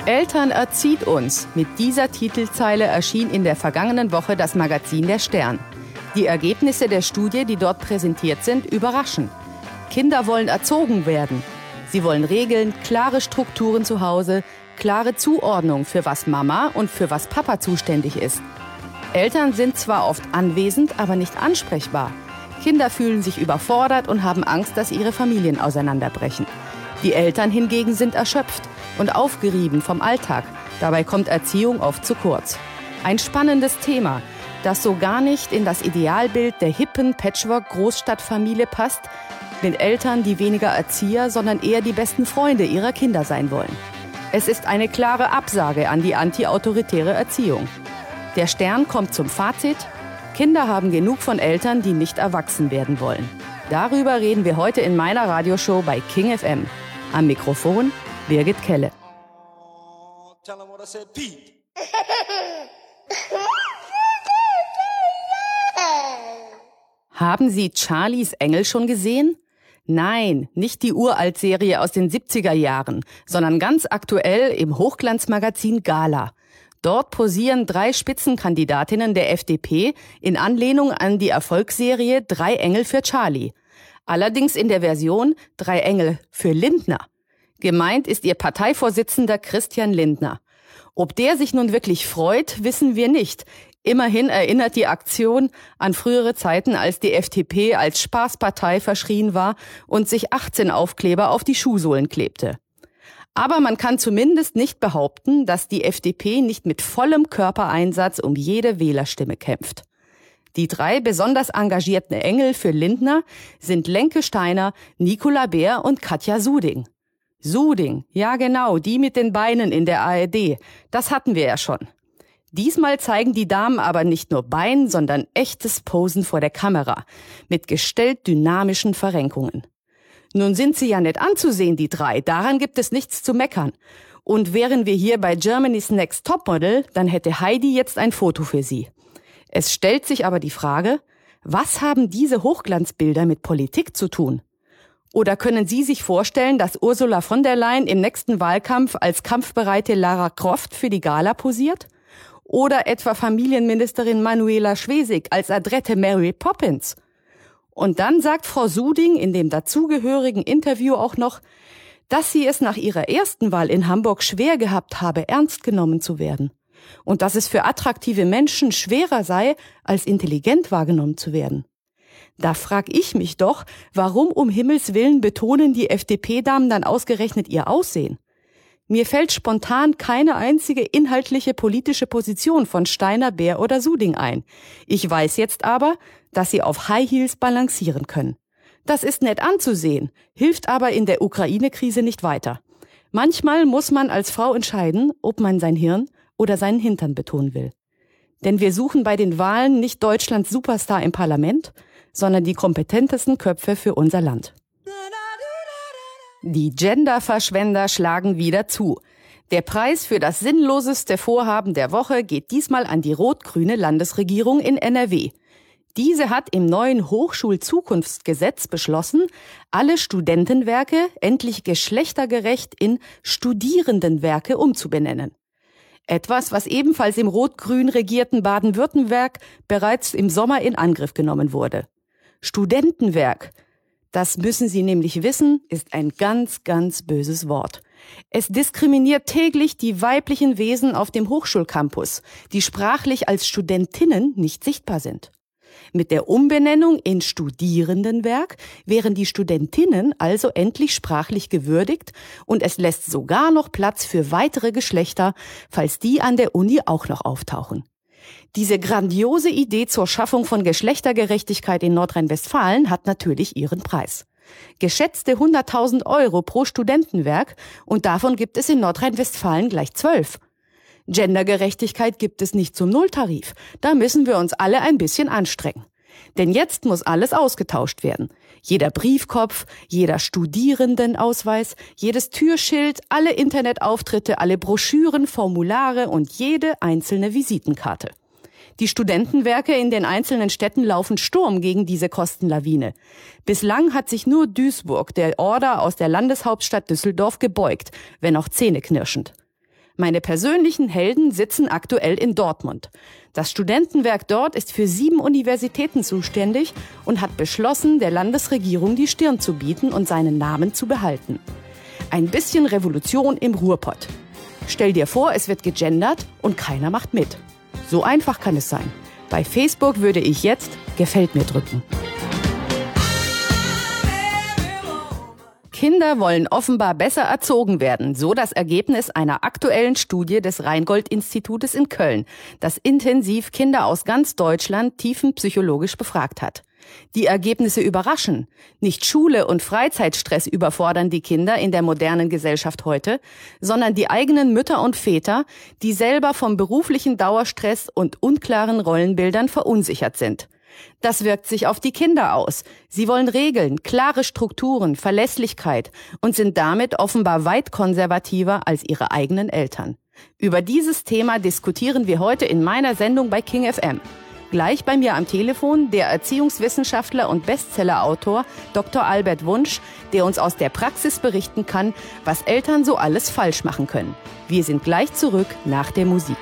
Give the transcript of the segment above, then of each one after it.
Eltern erzieht uns. Mit dieser Titelzeile erschien in der vergangenen Woche das Magazin Der Stern. Die Ergebnisse der Studie, die dort präsentiert sind, überraschen. Kinder wollen erzogen werden. Sie wollen Regeln, klare Strukturen zu Hause, klare Zuordnung, für was Mama und für was Papa zuständig ist. Eltern sind zwar oft anwesend, aber nicht ansprechbar. Kinder fühlen sich überfordert und haben Angst, dass ihre Familien auseinanderbrechen. Die Eltern hingegen sind erschöpft und aufgerieben vom Alltag. Dabei kommt Erziehung oft zu kurz. Ein spannendes Thema, das so gar nicht in das Idealbild der hippen Patchwork-Großstadtfamilie passt, mit Eltern, die weniger Erzieher, sondern eher die besten Freunde ihrer Kinder sein wollen. Es ist eine klare Absage an die anti-autoritäre Erziehung. Der Stern kommt zum Fazit: Kinder haben genug von Eltern, die nicht erwachsen werden wollen. Darüber reden wir heute in meiner Radioshow bei King FM. Am Mikrofon Birgit Kelle. Haben Sie Charlies Engel schon gesehen? Nein, nicht die Uralt-Serie aus den 70er Jahren, sondern ganz aktuell im Hochglanzmagazin Gala. Dort posieren 3 Spitzenkandidatinnen der FDP in Anlehnung an die Erfolgsserie 3 Engel für Charlie. Allerdings in der Version 3 Engel für Lindner. Gemeint ist ihr Parteivorsitzender Christian Lindner. Ob der sich nun wirklich freut, wissen wir nicht. Immerhin erinnert die Aktion an frühere Zeiten, als die FDP als Spaßpartei verschrien war und sich 18 Aufkleber auf die Schuhsohlen klebte. Aber man kann zumindest nicht behaupten, dass die FDP nicht mit vollem Körpereinsatz um jede Wählerstimme kämpft. Die 3 besonders engagierten Engel für Lindner sind Lenke Steiner, Nicola Beer und Katja Suding. Suding, ja genau, die mit den Beinen in der ARD, das hatten wir ja schon. Diesmal zeigen die Damen aber nicht nur Bein, sondern echtes Posen vor der Kamera, mit gestellt dynamischen Verrenkungen. Nun sind sie ja nett anzusehen, die 3, daran gibt es nichts zu meckern. Und wären wir hier bei Germany's Next Topmodel, dann hätte Heidi jetzt ein Foto für sie. Es stellt sich aber die Frage, was haben diese Hochglanzbilder mit Politik zu tun? Oder können Sie sich vorstellen, dass Ursula von der Leyen im nächsten Wahlkampf als kampfbereite Lara Croft für die Gala posiert? Oder etwa Familienministerin Manuela Schwesig als adrette Mary Poppins? Und dann sagt Frau Suding in dem dazugehörigen Interview auch noch, dass sie es nach ihrer ersten Wahl in Hamburg schwer gehabt habe, ernst genommen zu werden. Und dass es für attraktive Menschen schwerer sei, als intelligent wahrgenommen zu werden. Da frag ich mich doch, warum um Himmels Willen betonen die FDP-Damen dann ausgerechnet ihr Aussehen? Mir fällt spontan keine einzige inhaltliche politische Position von Steiner, Beer oder Suding ein. Ich weiß jetzt aber, dass sie auf High Heels balancieren können. Das ist nett anzusehen, hilft aber in der Ukraine-Krise nicht weiter. Manchmal muss man als Frau entscheiden, ob man sein Hirn oder seinen Hintern betonen will. Denn wir suchen bei den Wahlen nicht Deutschlands Superstar im Parlament, sondern die kompetentesten Köpfe für unser Land. Die Gender-Verschwender schlagen wieder zu. Der Preis für das sinnloseste Vorhaben der Woche geht diesmal an die rot-grüne Landesregierung in NRW. Diese hat im neuen Hochschulzukunftsgesetz beschlossen, alle Studentenwerke endlich geschlechtergerecht in Studierendenwerke umzubenennen. Etwas, was ebenfalls im rot-grün regierten Baden-Württemberg bereits im Sommer in Angriff genommen wurde. Studentenwerk, das müssen Sie nämlich wissen, ist ein ganz, ganz böses Wort. Es diskriminiert täglich die weiblichen Wesen auf dem Hochschulcampus, die sprachlich als Studentinnen nicht sichtbar sind. Mit der Umbenennung in Studierendenwerk wären die Studentinnen also endlich sprachlich gewürdigt und es lässt sogar noch Platz für weitere Geschlechter, falls die an der Uni auch noch auftauchen. Diese grandiose Idee zur Schaffung von Geschlechtergerechtigkeit in Nordrhein-Westfalen hat natürlich ihren Preis. Geschätzte 100.000 € pro Studentenwerk und davon gibt es in Nordrhein-Westfalen gleich 12. Gendergerechtigkeit gibt es nicht zum Nulltarif. Da müssen wir uns alle ein bisschen anstrengen. Denn jetzt muss alles ausgetauscht werden. Jeder Briefkopf, jeder Studierendenausweis, jedes Türschild, alle Internetauftritte, alle Broschüren, Formulare und jede einzelne Visitenkarte. Die Studentenwerke in den einzelnen Städten laufen Sturm gegen diese Kostenlawine. Bislang hat sich nur Duisburg der Order aus der Landeshauptstadt Düsseldorf gebeugt, wenn auch zähneknirschend. Meine persönlichen Helden sitzen aktuell in Dortmund. Das Studentenwerk dort ist für 7 Universitäten zuständig und hat beschlossen, der Landesregierung die Stirn zu bieten und seinen Namen zu behalten. Ein bisschen Revolution im Ruhrpott. Stell dir vor, es wird gegendert und keiner macht mit. So einfach kann es sein. Bei Facebook würde ich jetzt Gefällt mir drücken. Kinder wollen offenbar besser erzogen werden, so das Ergebnis einer aktuellen Studie des Rheingold-Institutes in Köln, das intensiv Kinder aus ganz Deutschland tiefenpsychologisch befragt hat. Die Ergebnisse überraschen. Nicht Schule und Freizeitstress überfordern die Kinder in der modernen Gesellschaft heute, sondern die eigenen Mütter und Väter, die selber vom beruflichen Dauerstress und unklaren Rollenbildern verunsichert sind. Das wirkt sich auf die Kinder aus. Sie wollen Regeln, klare Strukturen, Verlässlichkeit und sind damit offenbar weit konservativer als ihre eigenen Eltern. Über dieses Thema diskutieren wir heute in meiner Sendung bei King FM. Gleich bei mir am Telefon der Erziehungswissenschaftler und Bestsellerautor Dr. Albert Wunsch, der uns aus der Praxis berichten kann, was Eltern so alles falsch machen können. Wir sind gleich zurück nach der Musik.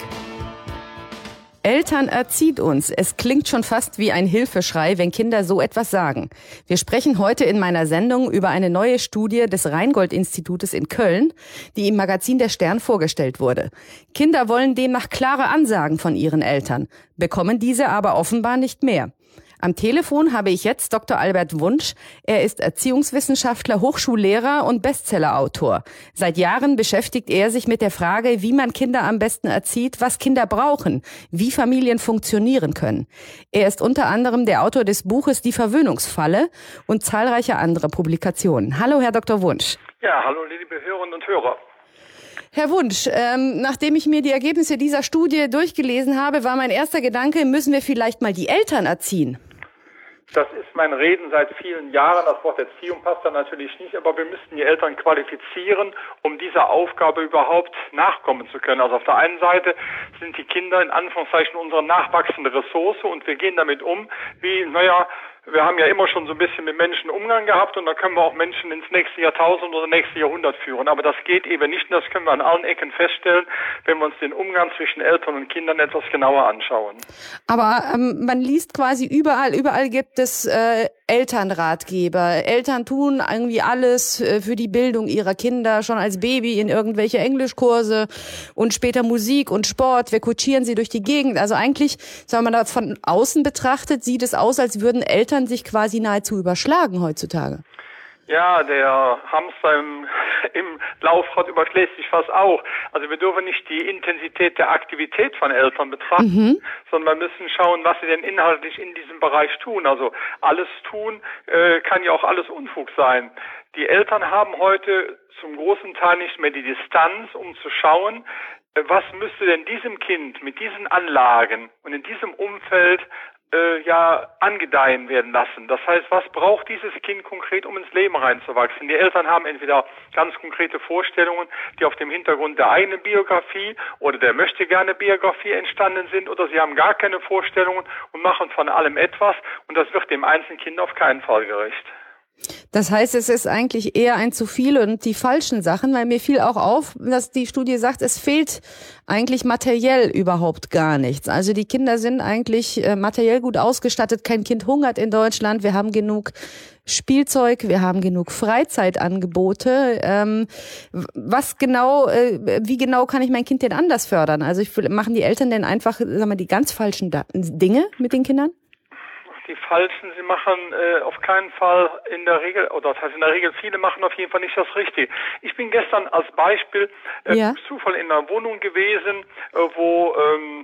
Eltern erzieht uns. Es klingt schon fast wie ein Hilfeschrei, wenn Kinder so etwas sagen. Wir sprechen heute in meiner Sendung über eine neue Studie des Rheingold-Institutes in Köln, die im Magazin Der Stern vorgestellt wurde. Kinder wollen demnach klare Ansagen von ihren Eltern, bekommen diese aber offenbar nicht mehr. Am Telefon habe ich jetzt Dr. Albert Wunsch. Er ist Erziehungswissenschaftler, Hochschullehrer und Bestsellerautor. Seit Jahren beschäftigt er sich mit der Frage, wie man Kinder am besten erzieht, was Kinder brauchen, wie Familien funktionieren können. Er ist unter anderem der Autor des Buches Die Verwöhnungsfalle und zahlreicher anderer Publikationen. Hallo, Herr Dr. Wunsch. Ja, hallo, liebe Hörerinnen und Hörer. Herr Wunsch, nachdem ich mir die Ergebnisse dieser Studie durchgelesen habe, war mein erster Gedanke, müssen wir vielleicht mal die Eltern erziehen? Das ist mein Reden seit vielen Jahren. Das Wort Erziehung passt da natürlich nicht, aber wir müssten die Eltern qualifizieren, um dieser Aufgabe überhaupt nachkommen zu können. Also auf der einen Seite sind die Kinder in Anführungszeichen unsere nachwachsende Ressource und wir gehen damit um, wie, wir haben ja immer schon so ein bisschen mit Menschen Umgang gehabt und da können wir auch Menschen ins nächste Jahrtausend oder nächste Jahrhundert führen. Aber das geht eben nicht und das können wir an allen Ecken feststellen, wenn wir uns den Umgang zwischen Eltern und Kindern etwas genauer anschauen. Aber man liest quasi überall gibt es Elternratgeber. Eltern tun irgendwie alles für die Bildung ihrer Kinder, schon als Baby in irgendwelche Englischkurse und später Musik und Sport. Wir kutschieren sie durch die Gegend. Also eigentlich, sagen wir mal, von außen betrachtet, sieht es aus, als würden Eltern sich quasi nahezu überschlagen heutzutage. Ja, der Hamster im Laufrad überschlägt sich fast auch. Also wir dürfen nicht die Intensität der Aktivität von Eltern betrachten, sondern wir müssen schauen, was sie denn inhaltlich in diesem Bereich tun. Also alles tun kann ja auch alles Unfug sein. Die Eltern haben heute zum großen Teil nicht mehr die Distanz, um zu schauen, was müsste denn diesem Kind mit diesen Anlagen und in diesem Umfeld angedeihen werden lassen. Das heißt, was braucht dieses Kind konkret, um ins Leben reinzuwachsen? Die Eltern haben entweder ganz konkrete Vorstellungen, die auf dem Hintergrund der eigenen Biografie oder der Möchtegerne-Biografie entstanden sind, oder sie haben gar keine Vorstellungen und machen von allem etwas und das wird dem einzelnen Kind auf keinen Fall gerecht. Das heißt, es ist eigentlich eher ein zu viel und die falschen Sachen, weil mir fiel auch auf, dass die Studie sagt, es fehlt eigentlich materiell überhaupt gar nichts. Also die Kinder sind eigentlich materiell gut ausgestattet. Kein Kind hungert in Deutschland. Wir haben genug Spielzeug, wir haben genug Freizeitangebote. Wie genau kann ich mein Kind denn anders fördern? Also machen die Eltern denn einfach, die ganz falschen Dinge mit den Kindern? Die Falschen, sie machen auf keinen Fall in der Regel, oder das heißt in der Regel, viele machen auf jeden Fall nicht das Richtige. Ich bin gestern als Beispiel Zufall in einer Wohnung gewesen, wo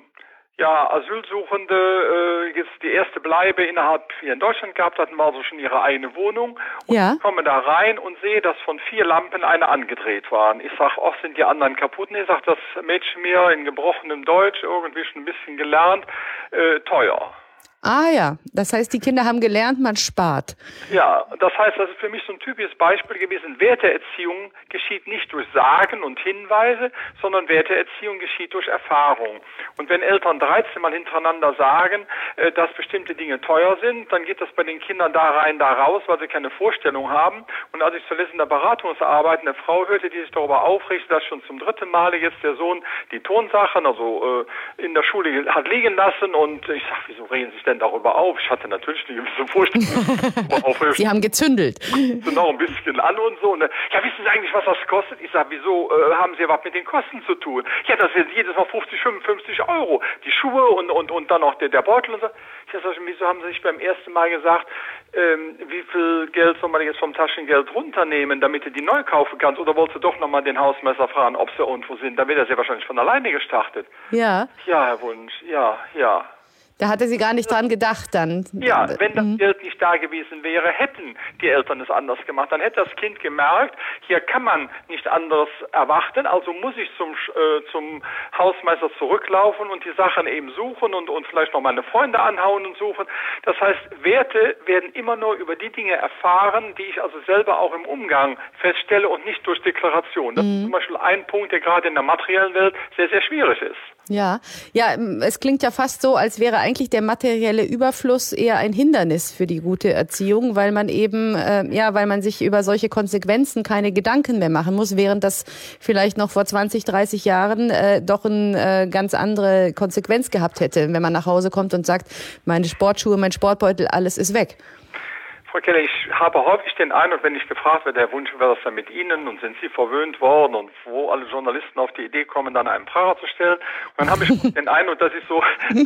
Asylsuchende jetzt die erste Bleibe innerhalb hier in Deutschland gehabt hatten, war also schon ihre eigene Wohnung. Und ich komme da rein und sehe, dass von 4 Lampen eine angedreht waren. Ich sage, sind die anderen kaputt? Nee, sagt das Mädchen mir in gebrochenem Deutsch, irgendwie schon ein bisschen gelernt, teuer. Ah ja, das heißt, die Kinder haben gelernt, man spart. Ja, das heißt, das ist für mich so ein typisches Beispiel gewesen. Werteerziehung geschieht nicht durch Sagen und Hinweise, sondern Werteerziehung geschieht durch Erfahrung. Und wenn Eltern 13 Mal hintereinander sagen, dass bestimmte Dinge teuer sind, dann geht das bei den Kindern da rein, da raus, weil sie keine Vorstellung haben. Und als ich zuletzt in der Beratungsarbeit eine Frau hörte, die sich darüber aufregte, dass schon zum 3. Mal jetzt der Sohn die Tonsachen, in der Schule hat liegen lassen, und ich sag, wieso reden Sie sich denn darüber auf? Ich hatte natürlich eine gewisse Vorstellung. Sie haben gezündelt. So noch ein bisschen an und so. Ne? Ja, wissen Sie eigentlich, was das kostet? Ich sag, wieso haben Sie was mit den Kosten zu tun? Ja, das sind jedes Mal 50, 55 Euro. Die Schuhe und dann noch der Beutel und so. Ich sag, wieso haben Sie sich beim ersten Mal gesagt, wie viel Geld soll man jetzt vom Taschengeld runternehmen, damit du die neu kaufen kannst? Oder wolltest du doch nochmal den Hausmeister fragen, ob sie irgendwo sind? Dann wird er sehr wahrscheinlich von alleine gestartet. Ja. Ja, Herr Wunsch, ja. Da hatte sie gar nicht dran gedacht dann. Ja, wenn das Geld nicht da gewesen wäre, hätten die Eltern es anders gemacht. Dann hätte das Kind gemerkt, hier kann man nicht anderes erwarten, also muss ich zum Hausmeister zurücklaufen und die Sachen eben suchen und vielleicht noch meine Freunde anhauen und suchen. Das heißt, Werte werden immer nur über die Dinge erfahren, die ich also selber auch im Umgang feststelle und nicht durch Deklaration. Das ist zum Beispiel ein Punkt, der gerade in der materiellen Welt sehr, sehr schwierig ist. Ja, es klingt ja fast so, als wäre eigentlich der materielle Überfluss eher ein Hindernis für die gute Erziehung, weil man eben, weil man sich über solche Konsequenzen keine Gedanken mehr machen muss, während das vielleicht noch vor 20, 30 Jahren doch eine ganz andere Konsequenz gehabt hätte, wenn man nach Hause kommt und sagt, meine Sportschuhe, mein Sportbeutel, alles ist weg. Frau Keller, ich habe häufig den Eindruck, wenn ich gefragt werde, Herr Wunsch, wie war das denn mit Ihnen und sind Sie verwöhnt worden und wo alle Journalisten auf die Idee kommen, dann einen Pfarrer zu stellen. Und dann habe ich den Eindruck, dass ich so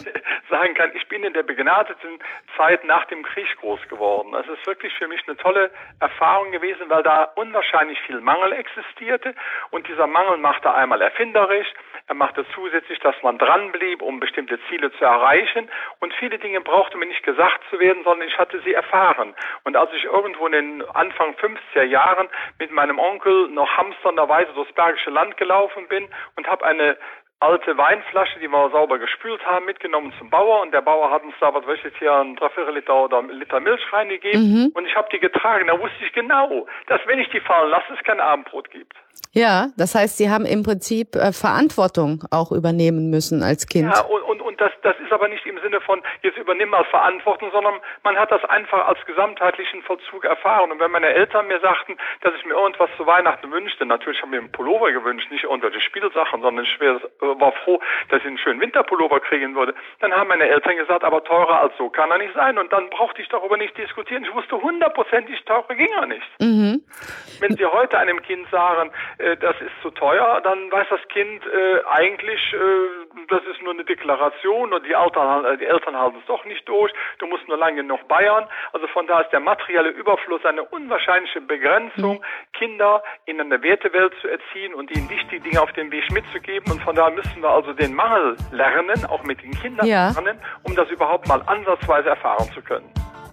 sagen kann, ich bin in der begnadeten Zeit nach dem Krieg groß geworden. Es ist wirklich für mich eine tolle Erfahrung gewesen, weil da unwahrscheinlich viel Mangel existierte und dieser Mangel machte einmal erfinderisch, er machte zusätzlich, dass man dran blieb, um bestimmte Ziele zu erreichen, und viele Dinge brauchte mir nicht gesagt zu werden, sondern ich hatte sie erfahren. Und als ich irgendwo in den Anfang 50er Jahren mit meinem Onkel noch hamsternderweise durchs Bergische Land gelaufen bin und habe eine alte Weinflasche, die wir sauber gespült haben, mitgenommen zum Bauer, und der Bauer hat uns da, was weiß ich, hier ein Dreiviertel-Liter oder einen Liter Milch reingegeben und ich habe die getragen. Da wusste ich genau, dass wenn ich die fallen lasse, es kein Abendbrot gibt. Ja, das heißt, Sie haben im Prinzip Verantwortung auch übernehmen müssen als Kind. Ja, und das ist aber nicht im Sinne von, jetzt übernimm mal Verantwortung, sondern man hat das einfach als gesamtheitlichen Vollzug erfahren. Und wenn meine Eltern mir sagten, dass ich mir irgendwas zu Weihnachten wünschte, natürlich haben wir einen Pullover gewünscht, nicht irgendwelche Spielsachen, sondern ich war froh, dass ich einen schönen Winterpullover kriegen würde, dann haben meine Eltern gesagt, aber teurer als so kann er nicht sein. Und dann brauchte ich darüber nicht diskutieren. Ich wusste 100%, teurer ging er nicht. Wenn Sie heute einem Kind sagen, das ist zu teuer, dann weiß das Kind eigentlich, das ist nur eine Deklaration und die Eltern halten es doch nicht durch, du musst nur lange noch bayern. Also von da ist der materielle Überfluss eine unwahrscheinliche Begrenzung, Kinder in eine Wertewelt zu erziehen und ihnen wichtige Dinge auf den Weg mitzugeben. Und von daher müssen wir also den Mangel lernen, auch mit den Kindern lernen, um das überhaupt mal ansatzweise erfahren zu können.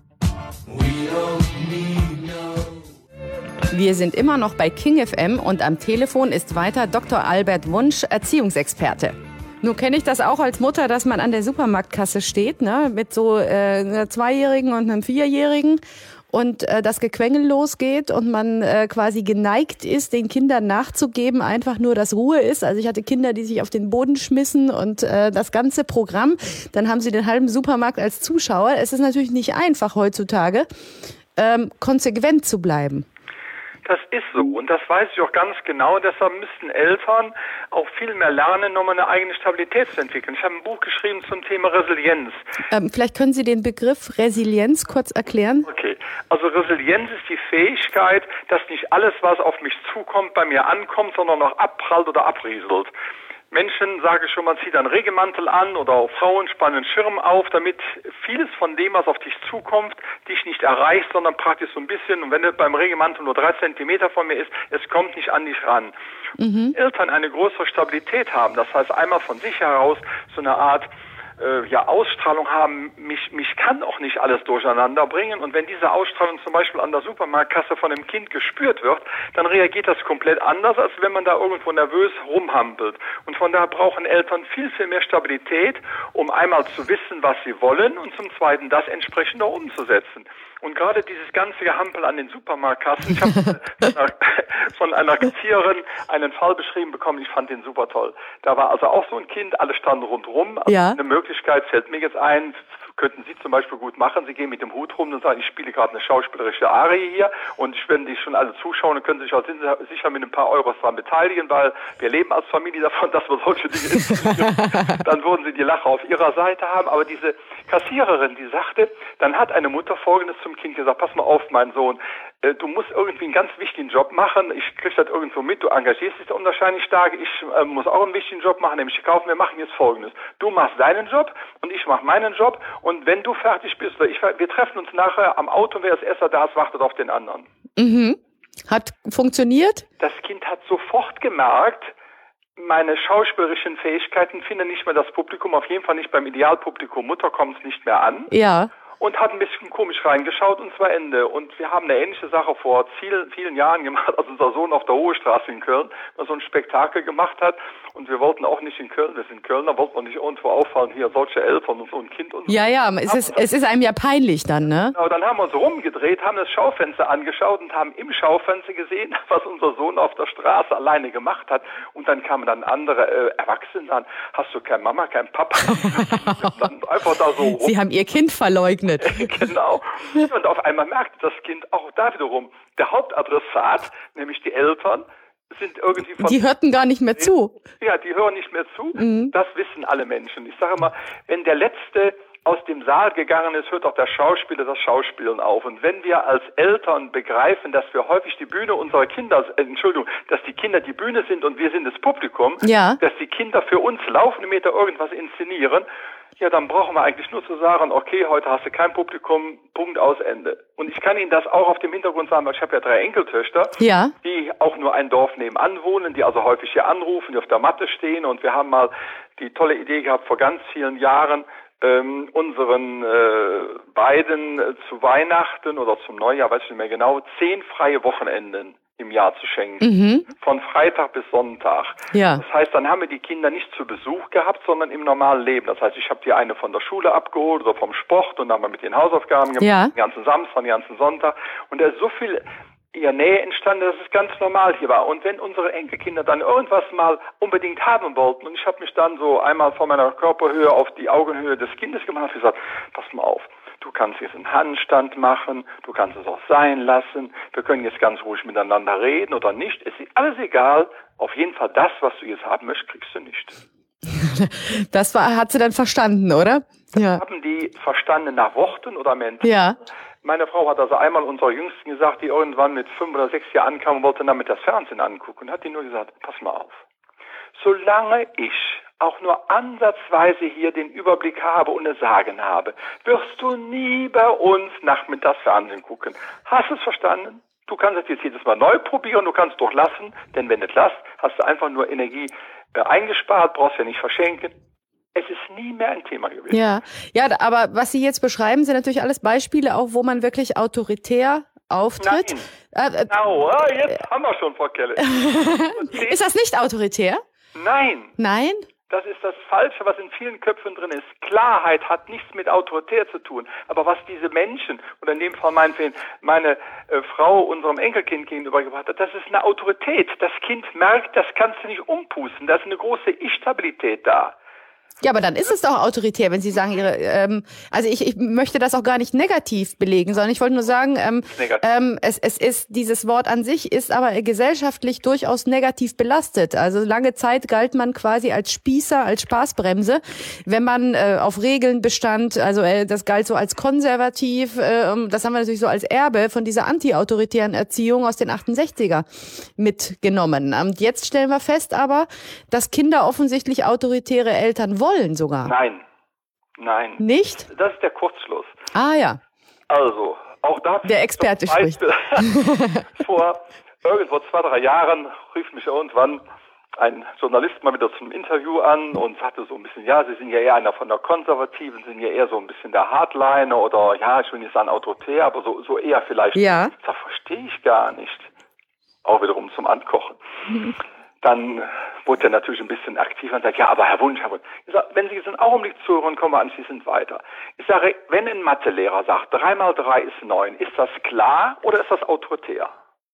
Wir sind immer noch bei King FM und am Telefon ist weiter Dr. Albert Wunsch, Erziehungsexperte. Nun kenne ich das auch als Mutter, dass man an der Supermarktkasse steht, ne, mit so einer 2-Jährigen und einem 4-Jährigen und das Gequengel losgeht und man quasi geneigt ist, den Kindern nachzugeben, einfach nur, dass Ruhe ist. Also ich hatte Kinder, die sich auf den Boden schmissen und das ganze Programm, dann haben sie den halben Supermarkt als Zuschauer. Es ist natürlich nicht einfach heutzutage, konsequent zu bleiben. Das ist so und das weiß ich auch ganz genau. Deshalb müssten Eltern auch viel mehr lernen, um eine eigene Stabilität zu entwickeln. Ich habe ein Buch geschrieben zum Thema Resilienz. Vielleicht können Sie den Begriff Resilienz kurz erklären? Okay, also Resilienz ist die Fähigkeit, dass nicht alles, was auf mich zukommt, bei mir ankommt, sondern auch abprallt oder abrieselt. Menschen, sage ich schon, man zieht einen Regenmantel an oder auch Frauen spannen einen Schirm auf, damit vieles von dem, was auf dich zukommt, dich nicht erreicht, sondern praktisch so ein bisschen, und wenn es beim Regenmantel nur 3 Zentimeter von mir ist, es kommt nicht an dich ran. Eltern eine größere Stabilität haben, das heißt einmal von sich heraus so eine Art Ausstrahlung haben, mich kann auch nicht alles durcheinander bringen. Und wenn diese Ausstrahlung zum Beispiel an der Supermarktkasse von einem Kind gespürt wird, dann reagiert das komplett anders, als wenn man da irgendwo nervös rumhampelt. Und von daher brauchen Eltern viel, viel mehr Stabilität, um einmal zu wissen, was sie wollen und zum Zweiten das entsprechend auch umzusetzen. Und gerade dieses ganze Gehampel an den Supermarktkassen, ich habe von einer Erzieherin einen Fall beschrieben bekommen, ich fand den super toll. Da war also auch so ein Kind, alle standen rundrum. Also eine Möglichkeit fällt mir jetzt ein, könnten Sie zum Beispiel gut machen. Sie gehen mit dem Hut rum und sagen, ich spiele gerade eine schauspielerische Arie hier und wenn die schon alle zuschauen, dann können Sie sich auch sicher mit ein paar Euros daran beteiligen, weil wir leben als Familie davon, dass wir solche Dinge inszenieren. Dann würden Sie die Lache auf Ihrer Seite haben. Aber diese Kassiererin, die sagte, dann hat eine Mutter Folgendes zum Kind gesagt, pass mal auf, mein Sohn, du musst irgendwie einen ganz wichtigen Job machen, ich krieg das irgendwo mit, du engagierst dich da unwahrscheinlich stark, ich muss auch einen wichtigen Job machen, nämlich kaufen, wir machen jetzt Folgendes. Du machst deinen Job und ich mach meinen Job und wenn du fertig bist, wir treffen uns nachher am Auto, wer als erster da ist, wartet auf den anderen. Mhm. Hat funktioniert? Das Kind hat sofort gemerkt, meine schauspielerischen Fähigkeiten finden nicht mehr das Publikum, auf jeden Fall nicht beim Idealpublikum, Mutter kommt es nicht mehr an. Ja. Und hat ein bisschen komisch reingeschaut und zwar Ende. Und wir haben eine ähnliche Sache vor vielen Jahren gemacht, als unser Sohn auf der Hohe Straße in Köln mal so ein Spektakel gemacht hat. Und wir wollten auch nicht in Köln, wir sind Kölner, wollten wir nicht irgendwo auffallen, hier solche Eltern und so ein Kind. Und so. Ja, es ist einem ja peinlich dann, ne? Genau, dann haben wir uns rumgedreht, haben das Schaufenster angeschaut und haben im Schaufenster gesehen, was unser Sohn auf der Straße alleine gemacht hat. Und dann kamen dann andere Erwachsene an, hast du keine Mama, kein Papa? Dann einfach da so rum. Sie haben ihr Kind verleugnet. Genau. Und auf einmal merkte das Kind auch da wiederum, der Hauptadressat, nämlich die Eltern, sind irgendwie von... Die hörten gar nicht mehr zu. Ja, die hören nicht mehr zu. Mhm. Das wissen alle Menschen. Ich sage mal, wenn der Letzte aus dem Saal gegangen ist, hört auch der Schauspieler das Schauspielen auf. Und wenn wir als Eltern begreifen, dass wir häufig die Bühne unserer Kinder, dass die Kinder die Bühne sind und wir sind das Publikum, dass die Kinder für uns laufende Meter irgendwas inszenieren, ja, dann brauchen wir eigentlich nur zu sagen, okay, heute hast du kein Publikum, Punkt, aus, Ende. Und ich kann Ihnen das auch auf dem Hintergrund sagen, weil ich habe ja 3 Enkeltöchter, die auch nur ein Dorf nebenan wohnen, die also häufig hier anrufen, die auf der Matte stehen. Und wir haben mal die tolle Idee gehabt, vor ganz vielen Jahren, unseren beiden zu Weihnachten oder zum Neujahr, weiß ich nicht mehr genau, 10 freie Wochenenden im Jahr zu schenken. Von Freitag bis Sonntag. Ja. Das heißt, dann haben wir die Kinder nicht zu Besuch gehabt, sondern im normalen Leben. Das heißt, ich habe die eine von der Schule abgeholt oder vom Sport und dann haben wir mit den Hausaufgaben gemacht, den ganzen Samstag, den ganzen Sonntag. Und da ist so viel ihr Nähe entstanden, dass es ganz normal hier war. Und wenn unsere Enkelkinder dann irgendwas mal unbedingt haben wollten, und ich habe mich dann so einmal von meiner Körperhöhe auf die Augenhöhe des Kindes gemacht und gesagt, pass mal auf, du kannst jetzt einen Handstand machen, du kannst es auch sein lassen, wir können jetzt ganz ruhig miteinander reden oder nicht, es ist alles egal, auf jeden Fall das, was du jetzt haben möchtest, kriegst du nicht. Das hat sie dann verstanden, oder? Das haben die verstanden nach Worten oder Menschen. Ja. Meine Frau hat also einmal unserer Jüngsten gesagt, die irgendwann mit 5 oder 6 Jahren ankam und wollte damit das Fernsehen angucken. Und hat die nur gesagt, pass mal auf. Solange ich auch nur ansatzweise hier den Überblick habe und es Sagen habe, wirst du nie bei uns nachmittags Fernsehen gucken. Hast du es verstanden? Du kannst es jetzt jedes Mal neu probieren, du kannst es doch lassen, denn wenn du es lässt, hast du einfach nur Energie eingespart, brauchst ja nicht verschenken. Es ist nie mehr ein Thema gewesen. Ja, aber was Sie jetzt beschreiben, sind natürlich alles Beispiele, auch wo man wirklich autoritär auftritt. Nein. Genau, jetzt haben wir schon, Frau Kelle. Ist das nicht autoritär? Nein. Nein? Das ist das Falsche, was in vielen Köpfen drin ist. Klarheit hat nichts mit autoritär zu tun. Aber was diese Menschen, oder in dem Fall meine Frau unserem Enkelkind gegenübergebracht hat, das ist eine Autorität. Das Kind merkt, das kannst du nicht umpusten. Da ist eine große Ich-Stabilität da. Ja, aber dann ist es doch autoritär, wenn Sie sagen, also ich möchte das auch gar nicht negativ belegen, sondern ich wollte nur sagen, es ist, dieses Wort an sich ist aber gesellschaftlich durchaus negativ belastet. Also lange Zeit galt man quasi als Spießer, als Spaßbremse, wenn man auf Regeln bestand, also das galt so als konservativ, das haben wir natürlich so als Erbe von dieser anti-autoritären Erziehung aus den 68er mitgenommen. Und jetzt stellen wir fest aber, dass Kinder offensichtlich autoritäre Eltern wollen sogar. Nein. Nicht? Das ist der Kurzschluss. Ah ja. Also, auch da... Der Experte spricht. Vor irgendwo 2-3 Jahren rief mich irgendwann ein Journalist mal wieder zum Interview an und sagte so ein bisschen, ja, Sie sind ja eher einer von der Konservativen, sind ja eher so ein bisschen der Hardliner oder, ja, ich will nicht sagen autoritär, aber so eher vielleicht. Ja. Das verstehe ich gar nicht. Auch wiederum zum Ankochen. Dann wurde er natürlich ein bisschen aktiver und sagt, ja, aber Herr Wunsch. Ich sage, wenn Sie jetzt einen Augenblick zuhören, kommen wir anschließend weiter. Ich sage, wenn ein Mathelehrer sagt, 3 mal 3 ist 9, ist das klar oder ist das autoritär?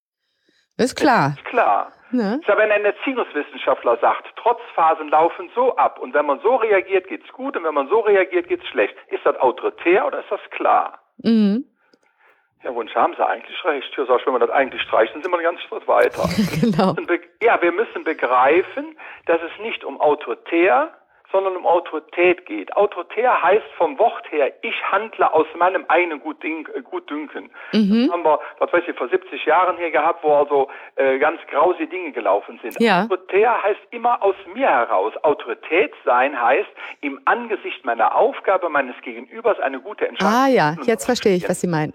Ist klar. Ist klar. Ne? Ich sage, wenn ein Erziehungswissenschaftler sagt, Trotzphasen laufen so ab und wenn man so reagiert, geht's gut und wenn man so reagiert, geht's schlecht. Ist das autoritär oder ist das klar? Mhm. Herr Wunsch, haben Sie eigentlich recht. Ja, sag ich, wenn man das eigentlich streicht, dann sind wir einen ganzen Schritt weiter. Genau. Ja, wir müssen begreifen, dass es nicht um autoritär, sondern um Autorität geht. Autoritär heißt vom Wort her, ich handle aus meinem eigenen Gutdünken. Das haben wir, was weiß ich, vor 70 Jahren hier gehabt, wo also ganz grausige Dinge gelaufen sind. Ja. Autoritär heißt immer aus mir heraus. Autorität sein heißt, im Angesicht meiner Aufgabe meines Gegenübers eine gute Entscheidung. Ah ja, jetzt verstehe ich, was Sie meinen.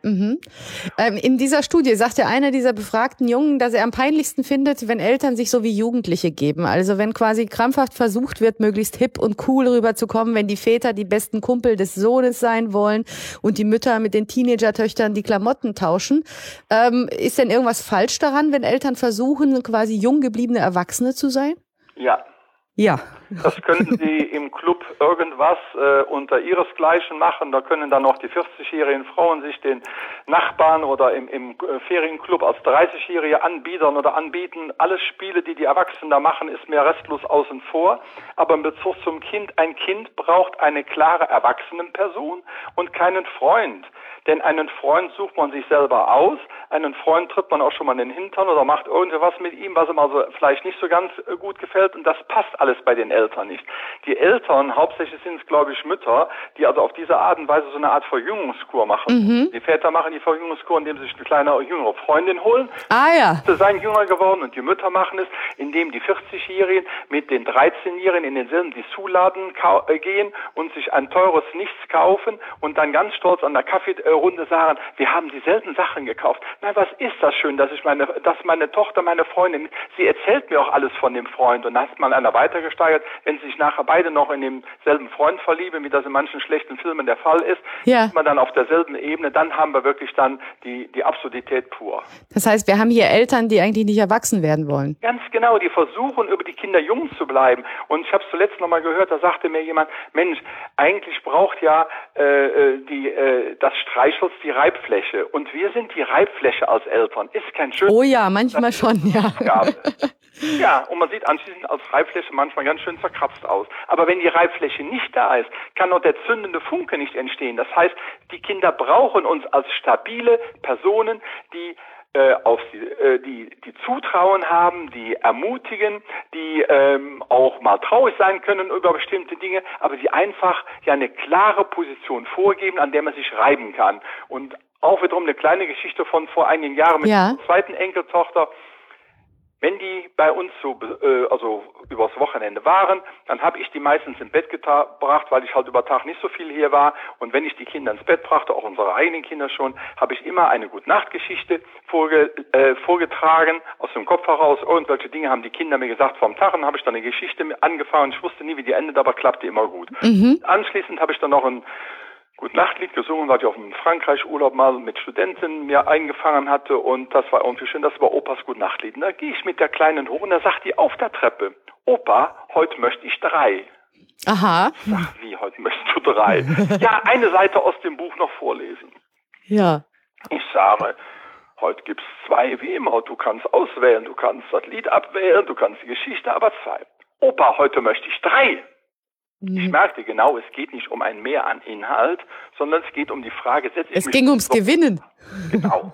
In dieser Studie sagt ja einer dieser befragten Jungen, dass er am peinlichsten findet, wenn Eltern sich so wie Jugendliche geben. Also wenn quasi krampfhaft versucht wird, möglichst hip und cool rüberzukommen, wenn die Väter die besten Kumpel des Sohnes sein wollen und die Mütter mit den Teenager-Töchtern die Klamotten tauschen. Ist denn irgendwas falsch daran, wenn Eltern versuchen, quasi jung gebliebene Erwachsene zu sein? Ja. Ja. Das können Sie im Club irgendwas unter ihresgleichen machen. Da können dann auch die 40-jährigen Frauen sich den Nachbarn oder im Ferienclub als 30-Jährige anbieten. Alle Spiele, die Erwachsenen da machen, ist mir restlos außen vor. Aber in Bezug zum Kind, ein Kind braucht eine klare Erwachsenenperson und keinen Freund. Denn einen Freund sucht man sich selber aus. Einen Freund tritt man auch schon mal in den Hintern oder macht irgendwas mit ihm, was ihm also vielleicht nicht so ganz gut gefällt. Und das passt alles bei den Eltern nicht. Die Eltern, hauptsächlich sind es, glaube ich, Mütter, die also auf diese Art und Weise so eine Art Verjüngungskur machen. Die Väter machen die Verjüngungskur, indem sie sich eine kleine, jüngere Freundin holen. Ah ja. Sie seien jünger geworden und die Mütter machen es, indem die 40-Jährigen mit den 13-Jährigen in denselben Dessous-Laden gehen und sich ein teures Nichts kaufen und dann ganz stolz an der Kaffeerunde sagen, wir haben dieselben Sachen gekauft. Na, was ist das schön, dass meine Tochter, meine Freundin, sie erzählt mir auch alles von dem Freund und dann hat man einer weitergesteigert, wenn sie sich nachher beide noch in demselben Freund verlieben, wie das in manchen schlechten Filmen der Fall ist, ist man dann auf derselben Ebene, dann haben wir wirklich dann die Absurdität pur. Das heißt, wir haben hier Eltern, die eigentlich nicht erwachsen werden wollen. Ganz genau, die versuchen, über die Kinder jung zu bleiben. Und ich habe es zuletzt noch mal gehört, da sagte mir jemand, Mensch, eigentlich braucht ja das Streichholz die Reibfläche. Und wir sind die Reibfläche als Eltern. Ist kein schönes... Oh ja, manchmal schon, ja. Ja, und man sieht anschließend als Reibfläche manchmal ganz schön verkratzt aus. Aber wenn die Reibfläche nicht da ist, kann auch der zündende Funke nicht entstehen. Das heißt, die Kinder brauchen uns als stabile Personen, die die Zutrauen haben, die ermutigen, die auch mal traurig sein können über bestimmte Dinge, aber die einfach ja eine klare Position vorgeben, an der man sich reiben kann. Und auch wiederum eine kleine Geschichte von vor einigen Jahren mit der zweiten Enkeltochter. Wenn die bei uns also übers Wochenende waren, dann habe ich die meistens ins Bett gebracht, weil ich halt über Tag nicht so viel hier war. Und wenn ich die Kinder ins Bett brachte, auch unsere eigenen Kinder schon, habe ich immer eine Gute-Nacht-Geschichte vorgetragen, aus dem Kopf heraus. Irgendwelche Dinge haben die Kinder mir gesagt vom Tag, und habe ich dann eine Geschichte angefangen. Ich wusste nie, wie die endet, aber klappte immer gut. Anschließend habe ich dann noch ein Gute-Nacht-Lied gesungen, weil ich auf einem Frankreich-Urlaub mal mit Studenten mir eingefangen hatte, und das war irgendwie schön, das war Opas Gute-Nacht-Lied. Und da gehe ich mit der Kleinen hoch und da sagt die auf der Treppe, Opa, heute möchte ich 3. Aha. Ich sag, wie, heute möchtest du 3? Ja, eine Seite aus dem Buch noch vorlesen. Ja. Ich sage, heute gibt's 2 wie immer, du kannst auswählen, du kannst das Lied abwählen, du kannst die Geschichte, aber 2. Opa, heute möchte ich 3. Ich merkte genau, es geht nicht um ein Mehr an Inhalt, sondern es geht um die Frage, es ging ums Gewinnen. Genau.